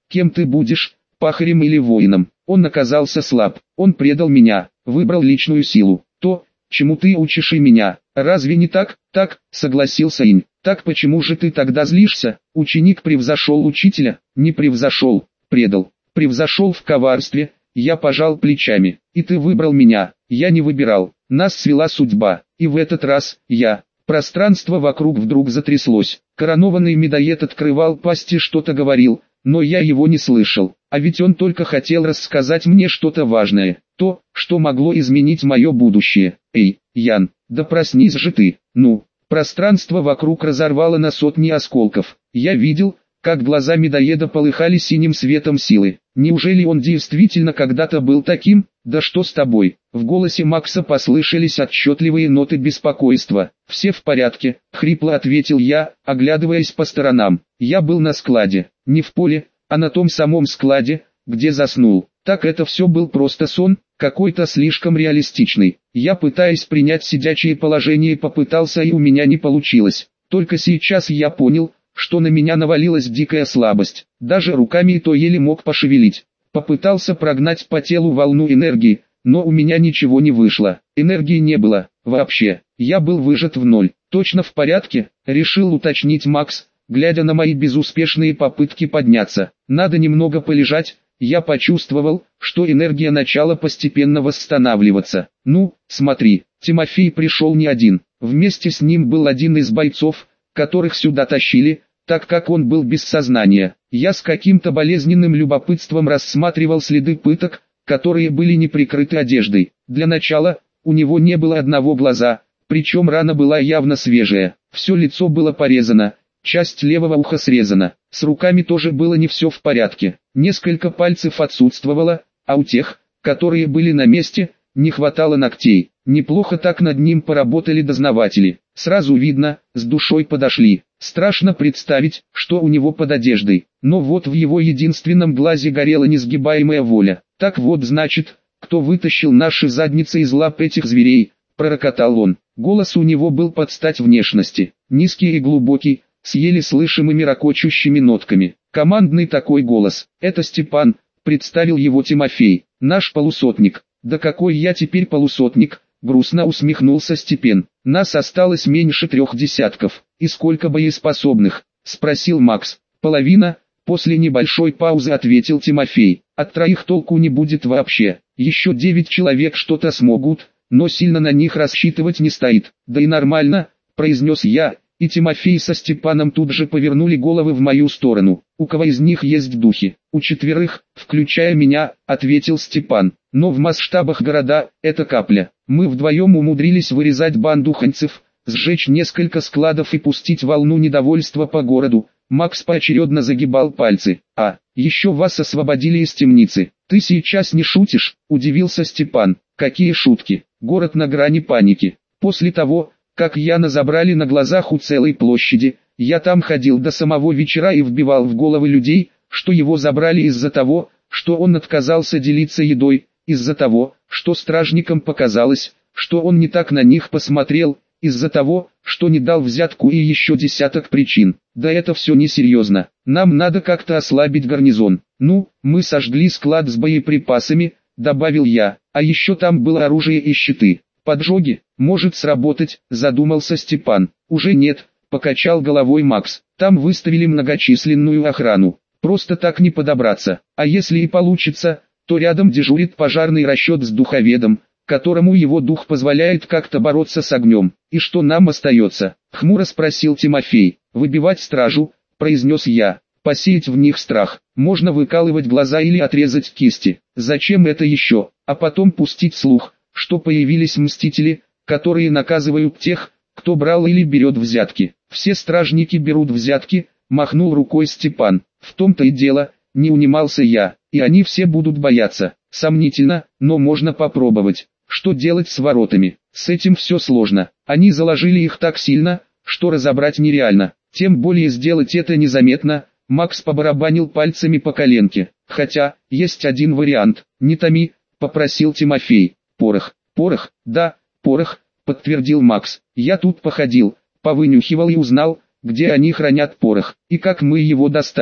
кем ты будешь, пахарем или воином? Он оказался слаб, он предал меня, выбрал личную силу. То, чему ты учишь и меня, разве не так? Так, согласился Инь. Так почему же ты тогда злишься? Ученик превзошел учителя, не превзошел, предал, превзошел в коварстве. Я пожал плечами. И ты выбрал меня, я не выбирал, нас свела судьба. И в этот раз, я... Пространство вокруг вдруг затряслось. Коронованный медоед открывал пасть и что-то говорил, но я его не слышал. А ведь он только хотел рассказать мне что-то важное. То, что могло изменить мое будущее. Эй, Ян, да проснись же ты. Ну, пространство вокруг разорвало на сотни осколков. Я видел, как глаза медоеда полыхали синим светом силы. Неужели он действительно когда-то был таким? Да что с тобой? В голосе Макса послышались отчетливые ноты беспокойства. «Все в порядке», — хрипло ответил я, оглядываясь по сторонам. Я был на складе, не в поле, а на том самом складе, где заснул. Так это все был просто сон, какой-то слишком реалистичный. Я, пытаясь принять сидячее положение, попытался, и у меня не получилось. Только сейчас я понял, что на меня навалилась дикая слабость. Даже руками и то еле мог пошевелить. Попытался прогнать по телу волну энергии, но у меня ничего не вышло. Энергии не было, вообще. Я был выжат в ноль. «Точно в порядке?» — решил уточнить Макс, глядя на мои безуспешные попытки подняться. «Надо немного полежать». Я почувствовал, что энергия начала постепенно восстанавливаться. «Ну, смотри, Тимофей пришел не один. Вместе с ним был один из бойцов, которых сюда тащили, так как он был без сознания». Я с каким-то болезненным любопытством рассматривал следы пыток, которые были не прикрыты одеждой. Для начала, у него не было одного глаза, причем рана была явно свежая. Все лицо было порезано, часть левого уха срезана. С руками тоже было не все в порядке. Несколько пальцев отсутствовало, а у тех, которые были на месте, не хватало ногтей. Неплохо так над ним поработали дознаватели. Сразу видно, с душой подошли. Страшно представить, что у него под одеждой. Но вот в его единственном глазе горела несгибаемая воля. «Так вот значит, кто вытащил наши задницы из лап этих зверей», — пророкотал он. Голос у него был под стать внешности. Низкий и глубокий, с еле слышимыми ракочущими нотками. Командный такой голос. «Это Степан», — представил его Тимофей. «Наш полусотник». «Да какой я теперь полусотник?» — грустно усмехнулся Степен. «Нас осталось меньше трех десятков. И сколько боеспособных?» — спросил Макс. «Половина», — после небольшой паузы ответил Тимофей. «От троих толку не будет вообще. Еще девять человек что-то смогут, но сильно на них рассчитывать не стоит». «Да и нормально», — произнес я, и Тимофей со Степаном тут же повернули головы в мою сторону. «У кого из них есть духи?» «У четверых, включая меня», — ответил Степан. «Но в масштабах города, это капля. Мы вдвоем умудрились вырезать банду ханьцев, сжечь несколько складов и пустить волну недовольства по городу». Макс поочередно загибал пальцы. «А, еще вас освободили из темницы. Ты сейчас не шутишь?» — удивился Степан. «Какие шутки? Город на грани паники. После того, как Яна забрали на глазах у целой площади, я там ходил до самого вечера и вбивал в головы людей, что его забрали из-за того, что он отказался делиться едой, из-за того, что стражникам показалось, что он не так на них посмотрел, из-за того, что не дал взятку, и еще десяток причин. Да это все несерьезно. Нам надо как-то ослабить гарнизон. Ну, мы сожгли склад с боеприпасами», — добавил я, «а еще там было оружие и щиты. Поджоги, может сработать», — задумался Степан. «Уже нет», — покачал головой Макс. «Там выставили многочисленную охрану. Просто так не подобраться. А если и получится, то рядом дежурит пожарный расчет с духоведом, которому его дух позволяет как-то бороться с огнем. И что нам остается?» — хмуро спросил Тимофей. «Выбивать стражу», — произнес я. «Посеять в них страх. Можно выкалывать глаза или отрезать кисти. Зачем это еще? А потом пустить слух, что появились мстители, которые наказывают тех, кто брал или берет взятки. Все стражники берут взятки», — махнул рукой Степан. «В том-то и дело», — не унимался я. «И они все будут бояться. Сомнительно, но можно попробовать. Что делать с воротами? С этим все сложно. Они заложили их так сильно, что разобрать нереально. Тем более сделать это незаметно». Макс побарабанил пальцами по коленке. «Хотя, есть один вариант. Не томи», — попросил Тимофей. «Порох». «Порох, да, порох», — подтвердил Макс. «Я тут походил, повынюхивал и узнал, где они хранят порох, и как мы его достанем.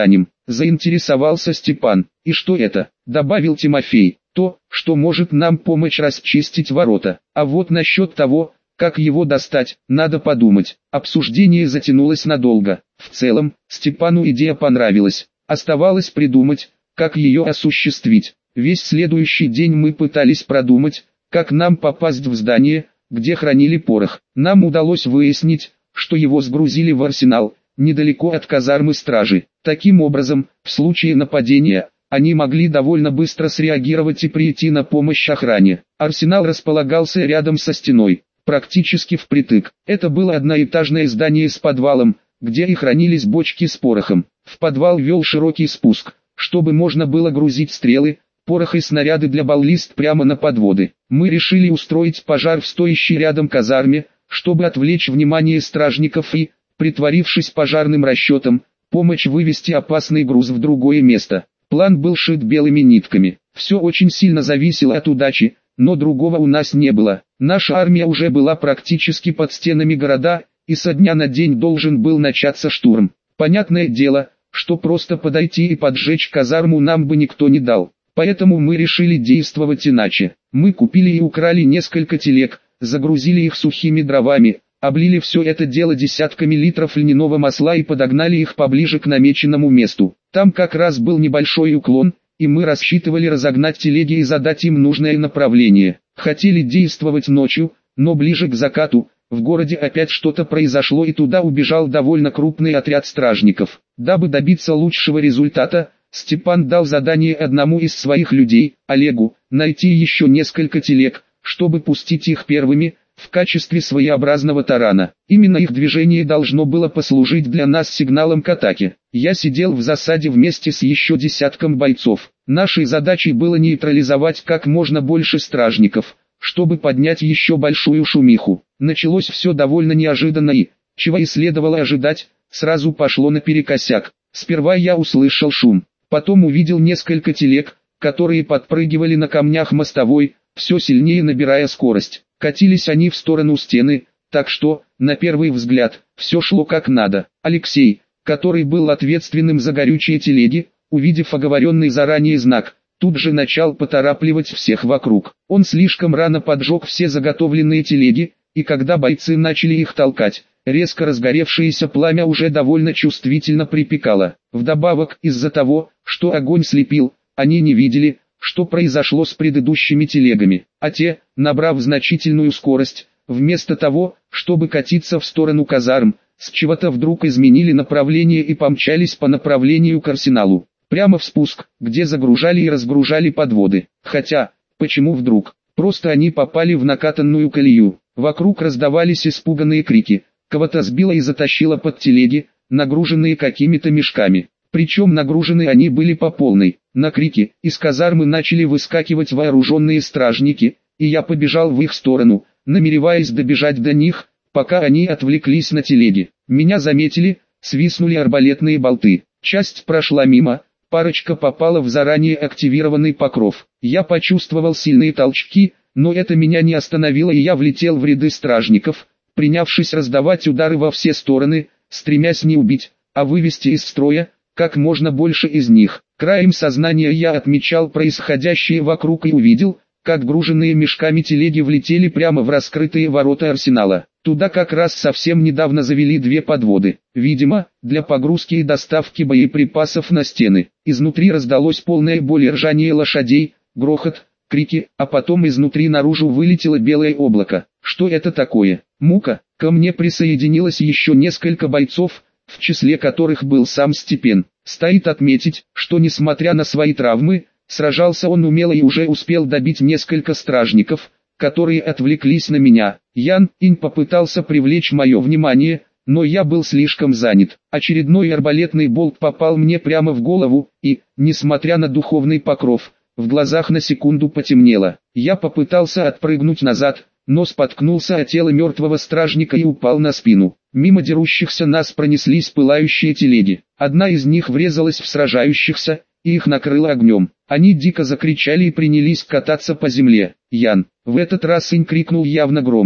заинтересовался Степан. И что это? Добавил Тимофей. То, что может нам помочь расчистить ворота. А вот насчет того, как его достать, надо подумать. Обсуждение затянулось надолго. В целом, Степану идея понравилась. Оставалось придумать, как ее осуществить. Весь следующий день мы пытались продумать, как нам попасть в здание, где хранили порох. Нам удалось выяснить, что его сгрузили в арсенал, недалеко от казармы стражи. Таким образом, в случае нападения, они могли довольно быстро среагировать и прийти на помощь охране. Арсенал располагался рядом со стеной, практически впритык. Это было одноэтажное здание с подвалом, где и хранились бочки с порохом. В подвал вел широкий спуск, чтобы можно было грузить стрелы, порох и снаряды для баллист прямо на подводы. Мы решили устроить пожар в стоящей рядом казарме, чтобы отвлечь внимание стражников и, притворившись пожарным расчетом, помочь вывести опасный груз в другое место. План был шит белыми нитками. Все очень сильно зависело от удачи, но другого у нас не было. Наша армия уже была практически под стенами города, и со дня на день должен был начаться штурм. Понятное дело, что просто подойти и поджечь казарму нам бы никто не дал. Поэтому мы решили действовать иначе. Мы купили и украли несколько телег, загрузили их сухими дровами, облили все это дело десятками литров льняного масла и подогнали их поближе к намеченному месту. Там как раз был небольшой уклон, и мы рассчитывали разогнать телеги и задать им нужное направление. Хотели действовать ночью, но ближе к закату, в городе опять что-то произошло и туда убежал довольно крупный отряд стражников. Дабы добиться лучшего результата, Степан дал задание одному из своих людей, Олегу, найти еще несколько телег, чтобы пустить их первыми, в качестве своеобразного тарана. Именно их движение должно было послужить для нас сигналом к атаке. Я сидел в засаде вместе с еще десятком бойцов. Нашей задачей было нейтрализовать как можно больше стражников, чтобы поднять еще большую шумиху. Началось все довольно неожиданно и, чего и следовало ожидать, сразу пошло наперекосяк. Сперва я услышал шум, потом увидел несколько телег, которые подпрыгивали на камнях мостовой, все сильнее набирая скорость. Катились они в сторону стены, так что, на первый взгляд, все шло как надо. Алексей, который был ответственным за горючие телеги, увидев оговоренный заранее знак, тут же начал поторапливать всех вокруг. Он слишком рано поджег все заготовленные телеги, и когда бойцы начали их толкать, резко разгоревшееся пламя уже довольно чувствительно припекало. Вдобавок, из-за того, что огонь слепил, они не видели, что произошло с предыдущими телегами, а те, набрав значительную скорость, вместо того, чтобы катиться в сторону казарм, с чего-то вдруг изменили направление и помчались по направлению к арсеналу, прямо в спуск, где загружали и разгружали подводы. Хотя, почему вдруг? Просто они попали в накатанную колею. Вокруг раздавались испуганные крики, кого-то сбило и затащило под телеги, нагруженные какими-то мешками. Причем нагружены они были по полной. На крики из казармы начали выскакивать вооруженные стражники, и я побежал в их сторону, намереваясь добежать до них, пока они отвлеклись на телеги. Меня заметили, свистнули арбалетные болты. Часть прошла мимо, парочка попала в заранее активированный покров. Я почувствовал сильные толчки, но это меня не остановило, и я влетел в ряды стражников, принявшись раздавать удары во все стороны, стремясь не убить, а вывести из строя как можно больше из них. Краем сознания я отмечал происходящее вокруг и увидел, как груженные мешками телеги влетели прямо в раскрытые ворота арсенала. Туда как раз совсем недавно завели две подводы, видимо, для погрузки и доставки боеприпасов на стены. Изнутри раздалось полное боли ржание лошадей, грохот, крики, а потом изнутри наружу вылетело белое облако. Что это такое? Мука. Ко мне присоединилось еще несколько бойцов, в числе которых был сам Степен. Стоит отметить, что несмотря на свои травмы, сражался он умело и уже успел добить несколько стражников, которые отвлеклись на меня. Ян Инь попытался привлечь мое внимание, но я был слишком занят. Очередной арбалетный болт попал мне прямо в голову, и, несмотря на духовный покров, в глазах на секунду потемнело. Я попытался отпрыгнуть назад, но споткнулся о тело мертвого стражника и упал на спину. Мимо дерущихся нас пронеслись пылающие телеги. Одна из них врезалась в сражающихся, и их накрыло огнем. Они дико закричали и принялись кататься по земле. Ян, в этот раз Инь крикнул явно громче,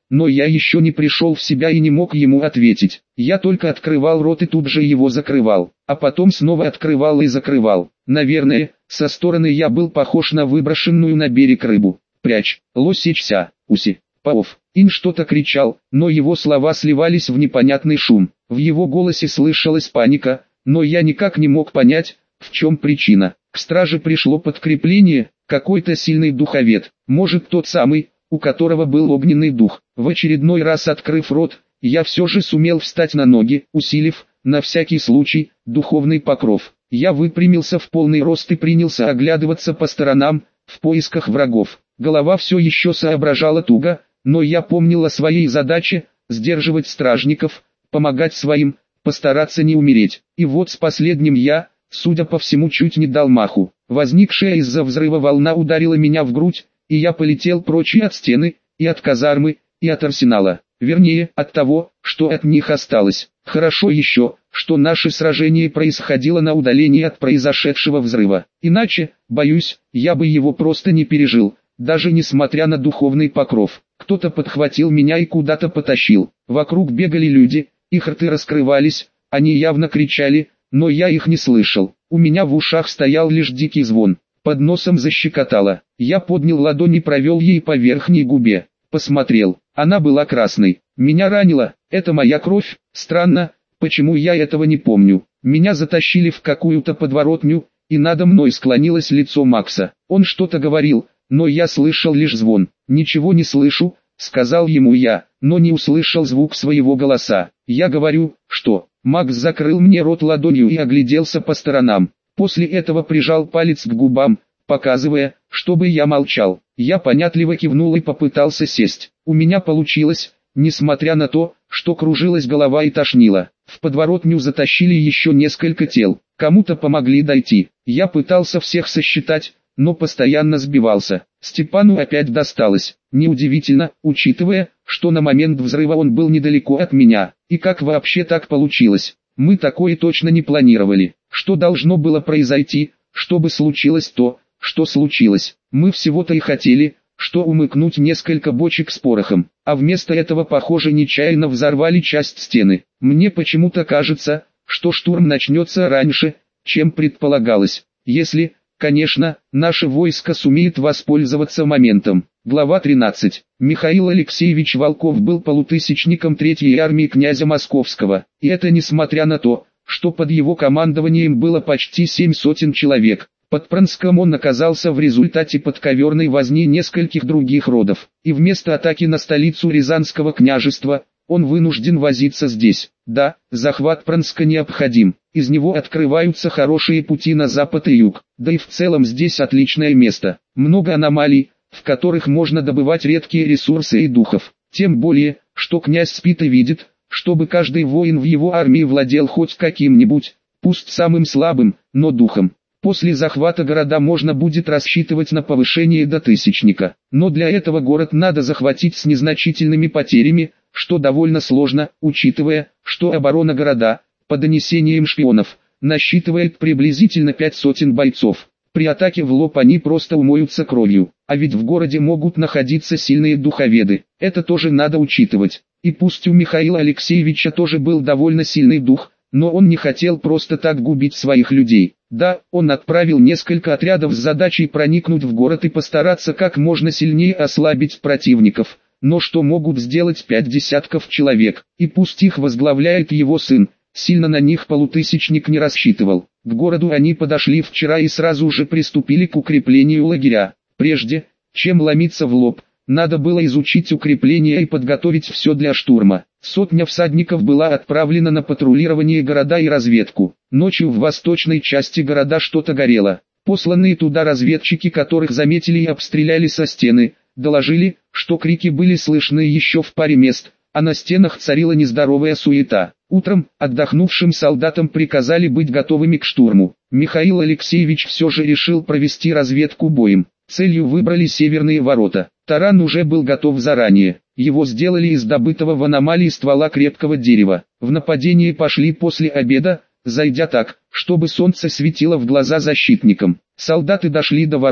но я еще не пришел в себя и не мог ему ответить. Я только открывал рот и тут же его закрывал, а потом снова открывал и закрывал. Наверное, со стороны я был похож на выброшенную на берег рыбу. «Прячь, лосечься, уси, паов». Ин что-то кричал, но его слова сливались в непонятный шум. В его голосе слышалась паника, но я никак не мог понять, в чем причина. К страже пришло подкрепление, какой-то сильный духовед, может тот самый, у которого был огненный дух. В очередной раз открыв рот, я все же сумел встать на ноги, усилив, на всякий случай, духовный покров. Я выпрямился в полный рост и принялся оглядываться по сторонам, в поисках врагов. Голова все еще соображала туго, но я помнил о своей задаче – сдерживать стражников, помогать своим, постараться не умереть. И вот с последним я, судя по всему, чуть не дал маху. Возникшая из-за взрыва волна ударила меня в грудь, и я полетел прочь и от стены, и от казармы, и от арсенала. Вернее, от того, что от них осталось. Хорошо еще, что наше сражение происходило на удалении от произошедшего взрыва. Иначе, боюсь, я бы его просто не пережил, даже несмотря на духовный покров. Кто-то подхватил меня и куда-то потащил. Вокруг бегали люди, их рты раскрывались, они явно кричали, но я их не слышал. У меня в ушах стоял лишь дикий звон. Под носом защекотало. Я поднял ладонь и провел ей по верхней губе. Посмотрел. Она была красной. Меня ранило. Это моя кровь. Странно, почему я этого не помню. Меня затащили в какую-то подворотню, и надо мной склонилось лицо Макса. Он что-то говорил, но я слышал лишь звон. «Ничего не слышу», — сказал ему я, но не услышал звук своего голоса. Я говорю, что... Макс закрыл мне рот ладонью и огляделся по сторонам. После этого прижал палец к губам, показывая, чтобы я молчал. Я понятливо кивнул и попытался сесть. У меня получилось, несмотря на то, что кружилась голова и тошнило. В подворотню затащили еще несколько тел. Кому-то помогли дойти. Я пытался всех сосчитать, но постоянно сбивался. Степану опять досталось. Неудивительно, учитывая, что на момент взрыва он был недалеко от меня. И как вообще так получилось? Мы такое точно не планировали. Что должно было произойти, чтобы случилось то, что случилось? Мы всего-то и хотели, что умыкнуть несколько бочек с порохом, а вместо этого, похоже, нечаянно взорвали часть стены. Мне почему-то кажется, что штурм начнется раньше, чем предполагалось, если, конечно, наше войско сумеет воспользоваться моментом. Глава тринадцать. Михаил Алексеевич Волков был полутысячником третьей армии князя Московского, и это несмотря на то, что под его командованием было почти семь сотен человек. Под Пронском он оказался в результате подковерной возни нескольких других родов, и вместо атаки на столицу Рязанского княжества, он вынужден возиться здесь. Да, захват Пронска необходим, из него открываются хорошие пути на запад и юг, да и в целом здесь отличное место, много аномалий, в которых можно добывать редкие ресурсы и духов, тем более, что князь спит и видит, чтобы каждый воин в его армии владел хоть каким-нибудь, пусть самым слабым, но духом. После захвата города можно будет рассчитывать на повышение до тысячника, но для этого город надо захватить с незначительными потерями, что довольно сложно, учитывая, что оборона города, по донесениям шпионов, насчитывает приблизительно пять сотен бойцов. При атаке в лоб они просто умоются кровью, а ведь в городе могут находиться сильные духоведы, это тоже надо учитывать. И пусть у Михаила Алексеевича тоже был довольно сильный дух, но он не хотел просто так губить своих людей. Да, он отправил несколько отрядов с задачей проникнуть в город и постараться как можно сильнее ослабить противников, но что могут сделать пять десятков человек, и пусть их возглавляет его сын, сильно на них полутысячник не рассчитывал. К городу они подошли вчера и сразу же приступили к укреплению лагеря. Прежде, чем ломиться в лоб, надо было изучить укрепления и подготовить все для штурма. Сотня всадников была отправлена на патрулирование города и разведку. Ночью в восточной части города что-то горело. Посланные туда разведчики, которых заметили и обстреляли со стены, доложили, что крики были слышны еще в паре мест, а на стенах царила нездоровая суета. Утром, отдохнувшим солдатам приказали быть готовыми к штурму. Михаил Алексеевич все же решил провести разведку боем. Целью выбрали северные ворота. Таран уже был готов заранее. Его сделали из добытого в аномалии ствола крепкого дерева. В нападение пошли после обеда, зайдя так, чтобы солнце светило в глаза защитникам. Солдаты дошли до ворот,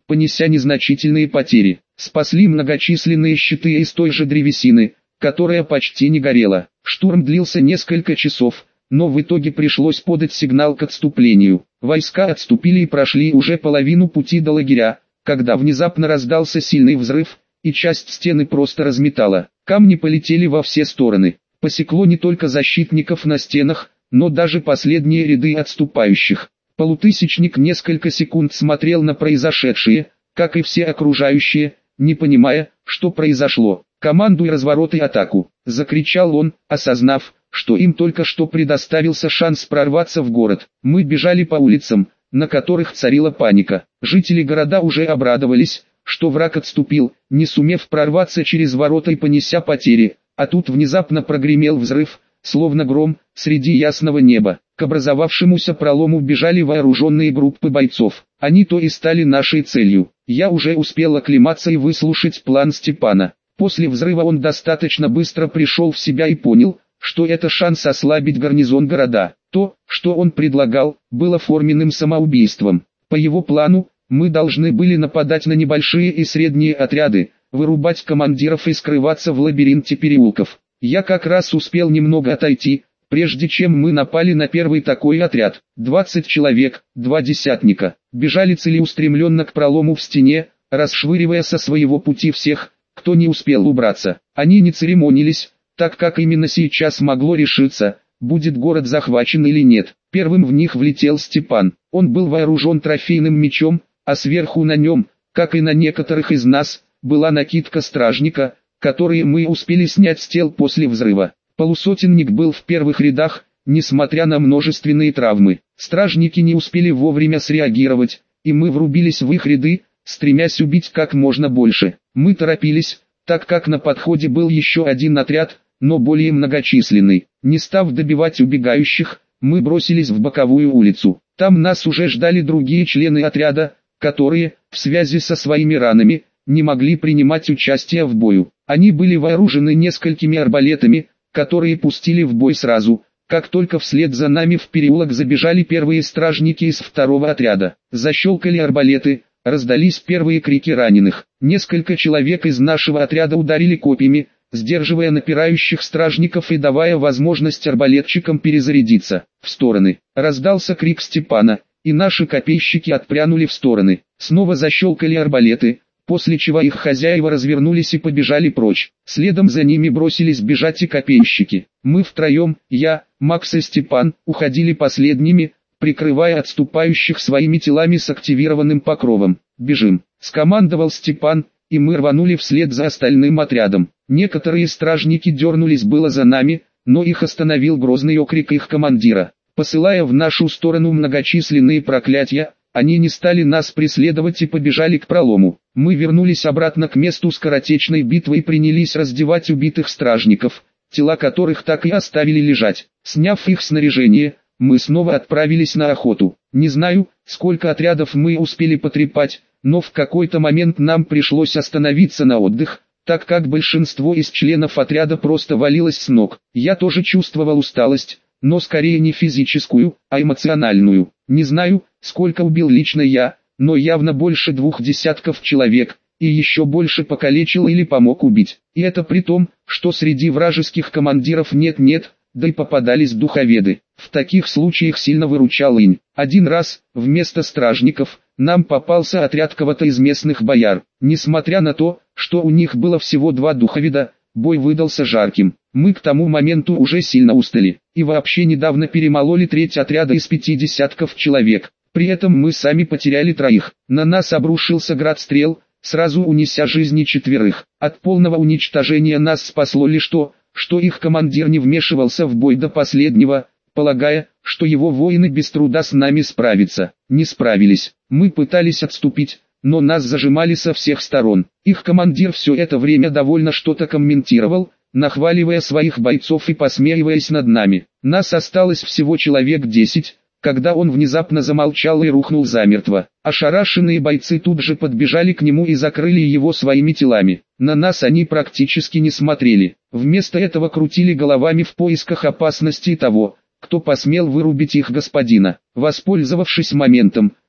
понеся незначительные потери. Спасли многочисленные щиты из той же древесины, которая почти не горела. Штурм длился несколько часов, но в итоге пришлось подать сигнал к отступлению. Войска отступили и прошли уже половину пути до лагеря, когда внезапно раздался сильный взрыв, и часть стены просто разметала. Камни полетели во все стороны. Посекло не только защитников на стенах, но даже последние ряды отступающих. Полутысячник несколько секунд смотрел на произошедшее, как и все окружающие, не понимая, что произошло. «Командуй разворот и атаку!» – закричал он, осознав, что им только что предоставился шанс прорваться в город. Мы бежали по улицам, на которых царила паника. Жители города уже обрадовались, что враг отступил, не сумев прорваться через ворота и понеся потери, а тут внезапно прогремел взрыв, словно гром, среди ясного неба. К образовавшемуся пролому бежали вооруженные группы бойцов. Они то и стали нашей целью. Я уже успел оклематься и выслушать план Степана. После взрыва он достаточно быстро пришел в себя и понял, что это шанс ослабить гарнизон города. То, что он предлагал, было форменным самоубийством. По его плану, мы должны были нападать на небольшие и средние отряды, вырубать командиров и скрываться в лабиринте переулков. Я как раз успел немного отойти, прежде чем мы напали на первый такой отряд. двадцать человек, два десятника, бежали целеустремленно к пролому в стене, расшвыривая со своего пути всех, кто не успел убраться. Они не церемонились, так как именно сейчас могло решиться, будет город захвачен или нет. Первым в них влетел Степан. Он был вооружен трофейным мечом, а сверху на нем, как и на некоторых из нас, была накидка стражника, которые мы успели снять с тел после взрыва. Полусотенник был в первых рядах, несмотря на множественные травмы. Стражники не успели вовремя среагировать, и мы врубились в их ряды, стремясь убить как можно больше. Мы торопились, так как на подходе был еще один отряд, но более многочисленный. Не став добивать убегающих, мы бросились в боковую улицу. Там нас уже ждали другие члены отряда, которые, в связи со своими ранами, не могли принимать участие в бою. Они были вооружены несколькими арбалетами, которые пустили в бой сразу, как только вслед за нами в переулок забежали первые стражники из второго отряда. Защелкали арбалеты, раздались первые крики раненых. Несколько человек из нашего отряда ударили копьями, сдерживая напирающих стражников и давая возможность арбалетчикам перезарядиться. В стороны. Раздался крик Степана, и наши копейщики отпрянули в стороны. Снова защелкали арбалеты, после чего их хозяева развернулись и побежали прочь. Следом за ними бросились бежать и копейщики. Мы втроем, я, Макс и Степан, уходили последними, прикрывая отступающих своими телами с активированным покровом. «Бежим!» – скомандовал Степан, и мы рванули вслед за остальным отрядом. Некоторые стражники дернулись было за нами, но их остановил грозный окрик их командира. Посылая в нашу сторону многочисленные проклятия, они не стали нас преследовать и побежали к пролому. Мы вернулись обратно к месту скоротечной битвы и принялись раздевать убитых стражников, тела которых так и оставили лежать. Сняв их снаряжение, мы снова отправились на охоту. Не знаю, сколько отрядов мы успели потрепать, но в какой-то момент нам пришлось остановиться на отдых, так как большинство из членов отряда просто валилось с ног. Я тоже чувствовал усталость, но скорее не физическую, а эмоциональную. Не знаю, сколько убил лично я, но явно больше двух десятков человек, и еще больше покалечил или помог убить. И это при том, что среди вражеских командиров нет-нет, да и попадались духоведы. В таких случаях сильно выручал инь. Один раз, вместо стражников, нам попался отряд кого-то из местных бояр. Несмотря на то, что у них было всего два духоведа, бой выдался жарким. Мы к тому моменту уже сильно устали, и вообще недавно перемололи треть отряда из пяти десятков человек. При этом мы сами потеряли троих. На нас обрушился град стрел, сразу унеся жизни четверых. От полного уничтожения нас спасло лишь то, что их командир не вмешивался в бой до последнего, полагая, что его воины без труда с нами справятся. Не справились. Мы пытались отступить, но нас зажимали со всех сторон. Их командир все это время довольно что-то комментировал, нахваливая своих бойцов и посмеиваясь над нами. Нас осталось всего человек десять, когда он внезапно замолчал и рухнул замертво. Ошарашенные бойцы тут же подбежали к нему и закрыли его своими телами. На нас они практически не смотрели. Вместо этого крутили головами в поисках опасности того, кто посмел вырубить их господина. Воспользовавшись моментом,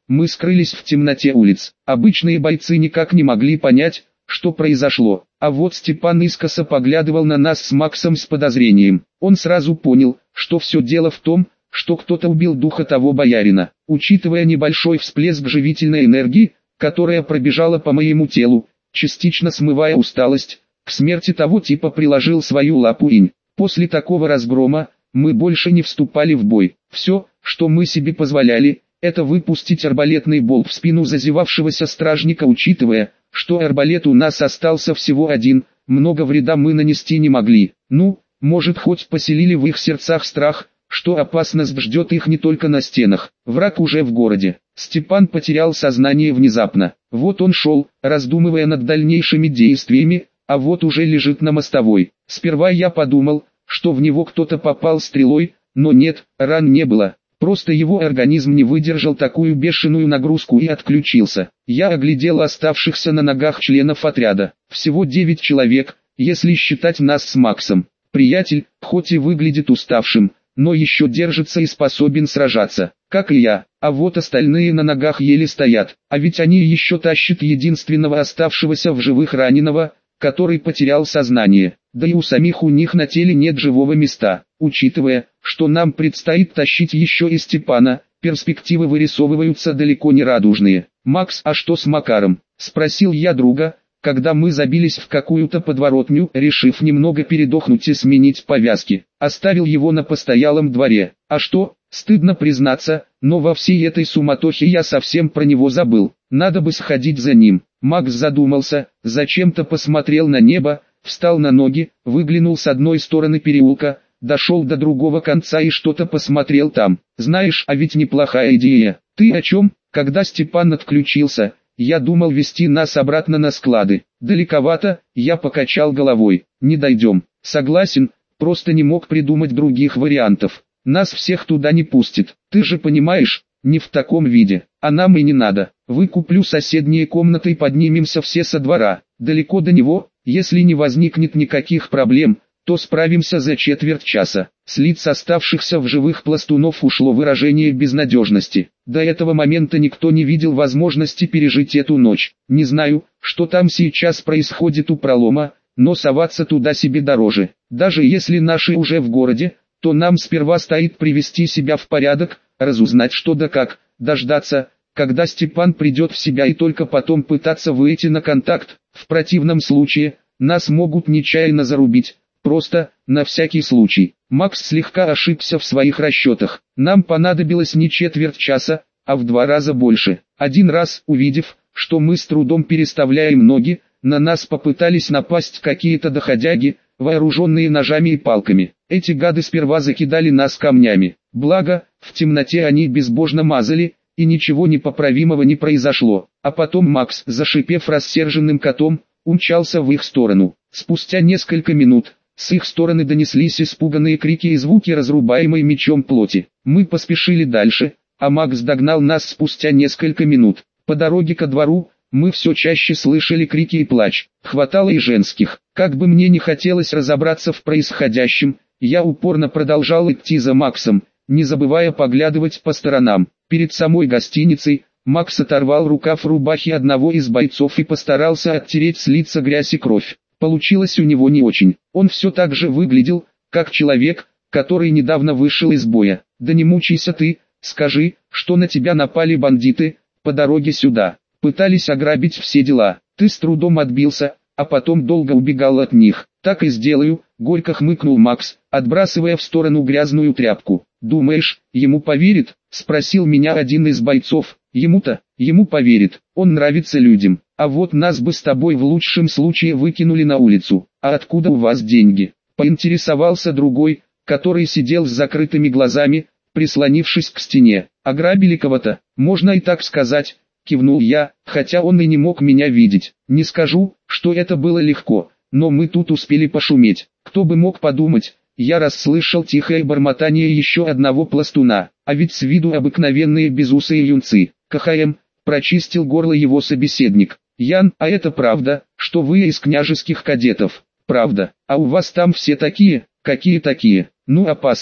мы скрылись в темноте улиц. Обычные бойцы никак не могли понять, что произошло. А вот Степан искоса поглядывал на нас с Максом с подозрением. Он сразу понял, что все дело в том, что кто-то убил духа того боярина. Учитывая небольшой всплеск живительной энергии, которая пробежала по моему телу, частично смывая усталость, к смерти того типа приложил свою лапу инь. После такого разгрома, мы больше не вступали в бой. Все, что мы себе позволяли, это выпустить арбалетный болт в спину зазевавшегося стражника, учитывая, что арбалет у нас остался всего один, много вреда мы нанести не могли. Ну, может, хоть поселили в их сердцах страх, что опасность ждет их не только на стенах. Враг уже в городе. Степан потерял сознание внезапно. Вот он шел, раздумывая над дальнейшими действиями, а вот уже лежит на мостовой. Сперва я подумал, что в него кто-то попал стрелой, но нет, ран не было. Просто его организм не выдержал такую бешеную нагрузку и отключился. Я оглядел оставшихся на ногах членов отряда. Всего девять человек, если считать нас с Максом. Приятель, хоть и выглядит уставшим, но еще держится и способен сражаться, как и я. А вот остальные на ногах еле стоят, а ведь они еще тащат единственного оставшегося в живых раненого, который потерял сознание. Да и у самих у них на теле нет живого места. Учитывая, что нам предстоит тащить еще и Степана, перспективы вырисовываются далеко не радужные. «Макс, а что с Макаром?» – спросил я друга, когда мы забились в какую-то подворотню, решив немного передохнуть и сменить повязки. Оставил его на постоялом дворе. А что, стыдно признаться, но во всей этой суматохе я совсем про него забыл. Надо бы сходить за ним. Макс задумался, зачем-то посмотрел на небо, встал на ноги, выглянул с одной стороны переулка, дошел до другого конца и что-то посмотрел там. «Знаешь, а ведь неплохая идея. Ты о чем?» Когда Степан отключился, я думал вести нас обратно на склады. Далековато, я покачал головой. Не дойдем. Согласен, просто не мог придумать других вариантов. Нас всех туда не пустят. Ты же понимаешь, не в таком виде. А нам и не надо. Выкуплю соседние комнаты и поднимемся все со двора. Далеко до него, если не возникнет никаких проблем, то справимся за четверть часа. С лиц оставшихся в живых пластунов ушло выражение безнадежности. До этого момента никто не видел возможности пережить эту ночь. Не знаю, что там сейчас происходит у пролома, но соваться туда себе дороже. Даже если наши уже в городе, то нам сперва стоит привести себя в порядок, разузнать что да как, дождаться, когда Степан придет в себя, и только потом пытаться выйти на контакт. В противном случае, нас могут нечаянно зарубить. Просто, на всякий случай. Макс слегка ошибся в своих расчетах. Нам понадобилось не четверть часа, а в два раза больше. Один раз, увидев, что мы с трудом переставляем ноги, на нас попытались напасть какие-то доходяги, вооруженные ножами и палками. Эти гады сперва закидали нас камнями. Благо, в темноте они безбожно мазали, и ничего непоправимого не произошло. А потом Макс, зашипев рассерженным котом, умчался в их сторону. Спустя несколько минут, с их стороны донеслись испуганные крики и звуки разрубаемой мечом плоти. Мы поспешили дальше, а Макс догнал нас спустя несколько минут. По дороге ко двору, мы все чаще слышали крики и плач. Хватало и женских. Как бы мне не хотелось разобраться в происходящем, я упорно продолжал идти за Максом, не забывая поглядывать по сторонам. Перед самой гостиницей, Макс оторвал рукав рубахи одного из бойцов и постарался оттереть с лица грязь и кровь. Получилось у него не очень. Он все так же выглядел, как человек, который недавно вышел из боя. «Да не мучайся ты, скажи, что на тебя напали бандиты, по дороге сюда. Пытались ограбить, все дела. Ты с трудом отбился, а потом долго убегал от них». «Так и сделаю», — горько хмыкнул Макс, отбрасывая в сторону грязную тряпку. «Думаешь, ему поверит?» — спросил меня один из бойцов. «Ему-то, ему поверит, он нравится людям. А вот нас бы с тобой в лучшем случае выкинули на улицу. А откуда у вас деньги?» — поинтересовался другой, который сидел с закрытыми глазами, прислонившись к стене. «Ограбили кого-то, можно и так сказать», — кивнул я, хотя он и не мог меня видеть. Не скажу, что это было легко, но мы тут успели пошуметь. Кто бы мог подумать, я расслышал тихое бормотание еще одного пластуна, а ведь с виду обыкновенные безусые юнцы. «КХМ», — прочистил горло его собеседник. «Ян, а это правда, что вы из княжеских кадетов?» «Правда. А у вас там все такие?» «Какие такие?» «Ну, опасные.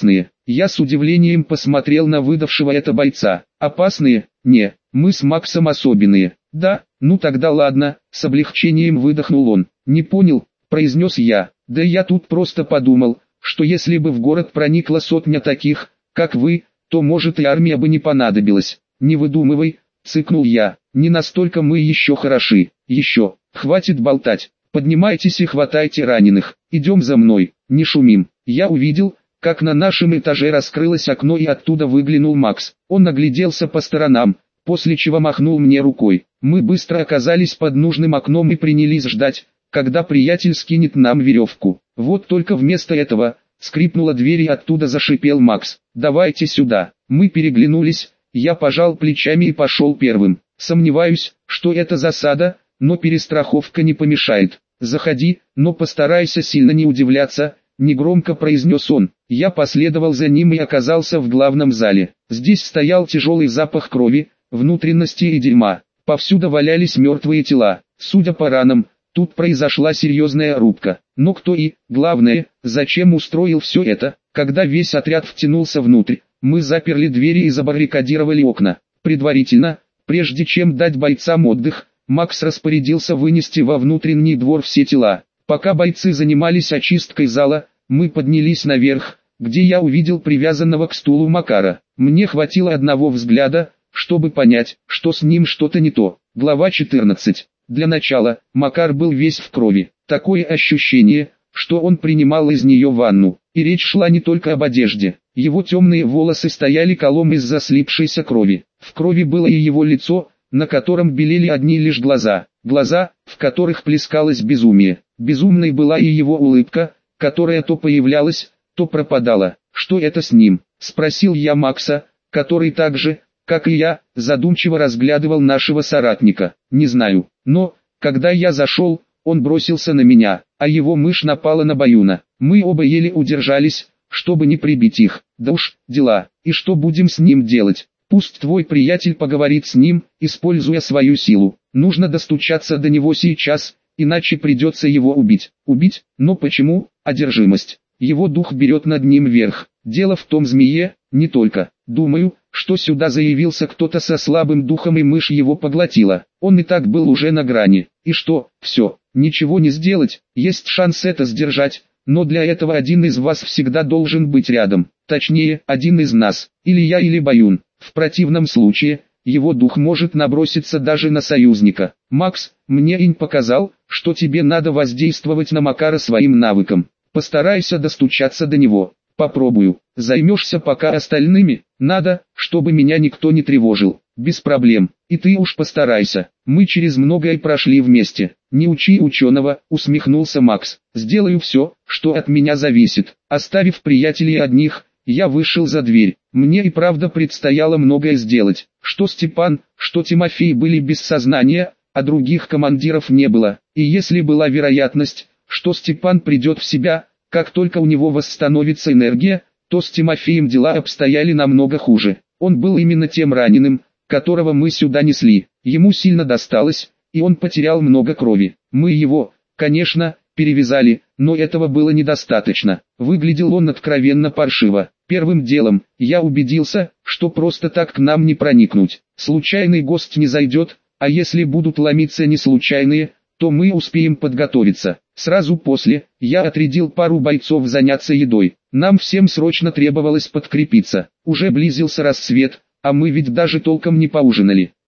Я с удивлением посмотрел на выдавшего это бойца. Опасные? Не, мы с Максом особенные. Да, ну тогда ладно, с облегчением выдохнул он. Не понял, произнес я. Да я тут просто подумал, что если бы в город проникла сотня таких, как вы, то может и армия бы не понадобилась. Не выдумывай, цыкнул я. Не настолько мы еще хороши. Еще, хватит болтать. Поднимайтесь и хватайте раненых. Идем за мной, не шумим. Я увидел, как на нашем этаже раскрылось окно и оттуда выглянул Макс. Он огляделся по сторонам, после чего махнул мне рукой. Мы быстро оказались под нужным окном и принялись ждать, когда приятель скинет нам веревку. Вот только вместо этого, скрипнула дверь и оттуда зашипел Макс. «Давайте сюда». Мы переглянулись, я пожал плечами и пошел первым. Сомневаюсь, что это засада, но перестраховка не помешает. «Заходи, но постарайся сильно не удивляться», — негромко произнес он. Я последовал за ним и оказался в главном зале. Здесь стоял тяжелый запах крови, внутренности и дерьма. Повсюду валялись мертвые тела. Судя по ранам, тут произошла серьезная рубка. Но кто и, главное, зачем устроил все это? Когда весь отряд втянулся внутрь, мы заперли двери и забаррикадировали окна. Предварительно, прежде чем дать бойцам отдых, Макс распорядился вынести во внутренний двор все тела. Пока бойцы занимались очисткой зала, мы поднялись наверх, где я увидел привязанного к стулу Макара. Мне хватило одного взгляда, чтобы понять, что с ним что-то не то. Глава четырнадцать. Для начала, Макар был весь в крови. Такое ощущение, что он принимал из нее ванну. И речь шла не только об одежде. Его темные волосы стояли колом из-за слипшейся крови. В крови было и его лицо, на котором белели одни лишь глаза. Глаза, в которых плескалось безумие. Безумной была и его улыбка, которая то появлялась, то пропадала. «Что это с ним?» – спросил я Макса, который так же, как и я, задумчиво разглядывал нашего соратника. «Не знаю, но, когда я зашел, он бросился на меня, а его мышь напала на Баюна. Мы оба еле удержались, чтобы не прибить их. Да уж, дела. И что будем с ним делать? Пусть твой приятель поговорит с ним, используя свою силу. Нужно достучаться до него сейчас, иначе придется его убить». «Убить? Но почему?» «Одержимость. Его дух берет над ним верх. Дело в том змее, не только. Думаю, что сюда заявился кто-то со слабым духом и мышь его поглотила. Он и так был уже на грани. И что, все, ничего не сделать, есть шанс это сдержать, но для этого один из вас всегда должен быть рядом. Точнее, один из нас, или я, или Баюн. В противном случае, его дух может наброситься даже на союзника. Макс, мне Инь показал, что тебе надо воздействовать на Макара своим навыком. Постарайся достучаться до него. Попробую. Займешься пока остальными. Надо, чтобы меня никто не тревожил. Без проблем. И ты уж постарайся. Мы через многое прошли вместе. Не учи ученого, усмехнулся Макс. Сделаю все, что от меня зависит. Оставив приятелей одних, я вышел за дверь. Мне и правда предстояло многое сделать. Что Степан, что Тимофей были без сознания, а других командиров не было. И если была вероятность, что Степан придет в себя, как только у него восстановится энергия, то с Тимофеем дела обстояли намного хуже. Он был именно тем раненым, которого мы сюда несли. Ему сильно досталось, и он потерял много крови. Мы его, конечно, перевязали, но этого было недостаточно. Выглядел он откровенно паршиво. Первым делом, я убедился, что просто так к нам не проникнуть. Случайный гость не зайдет, а если будут ломиться неслучайные, то мы успеем подготовиться. Сразу после, я отрядил пару бойцов заняться едой. Нам всем срочно требовалось подкрепиться. Уже близился рассвет, а мы ведь даже толком не поужинали.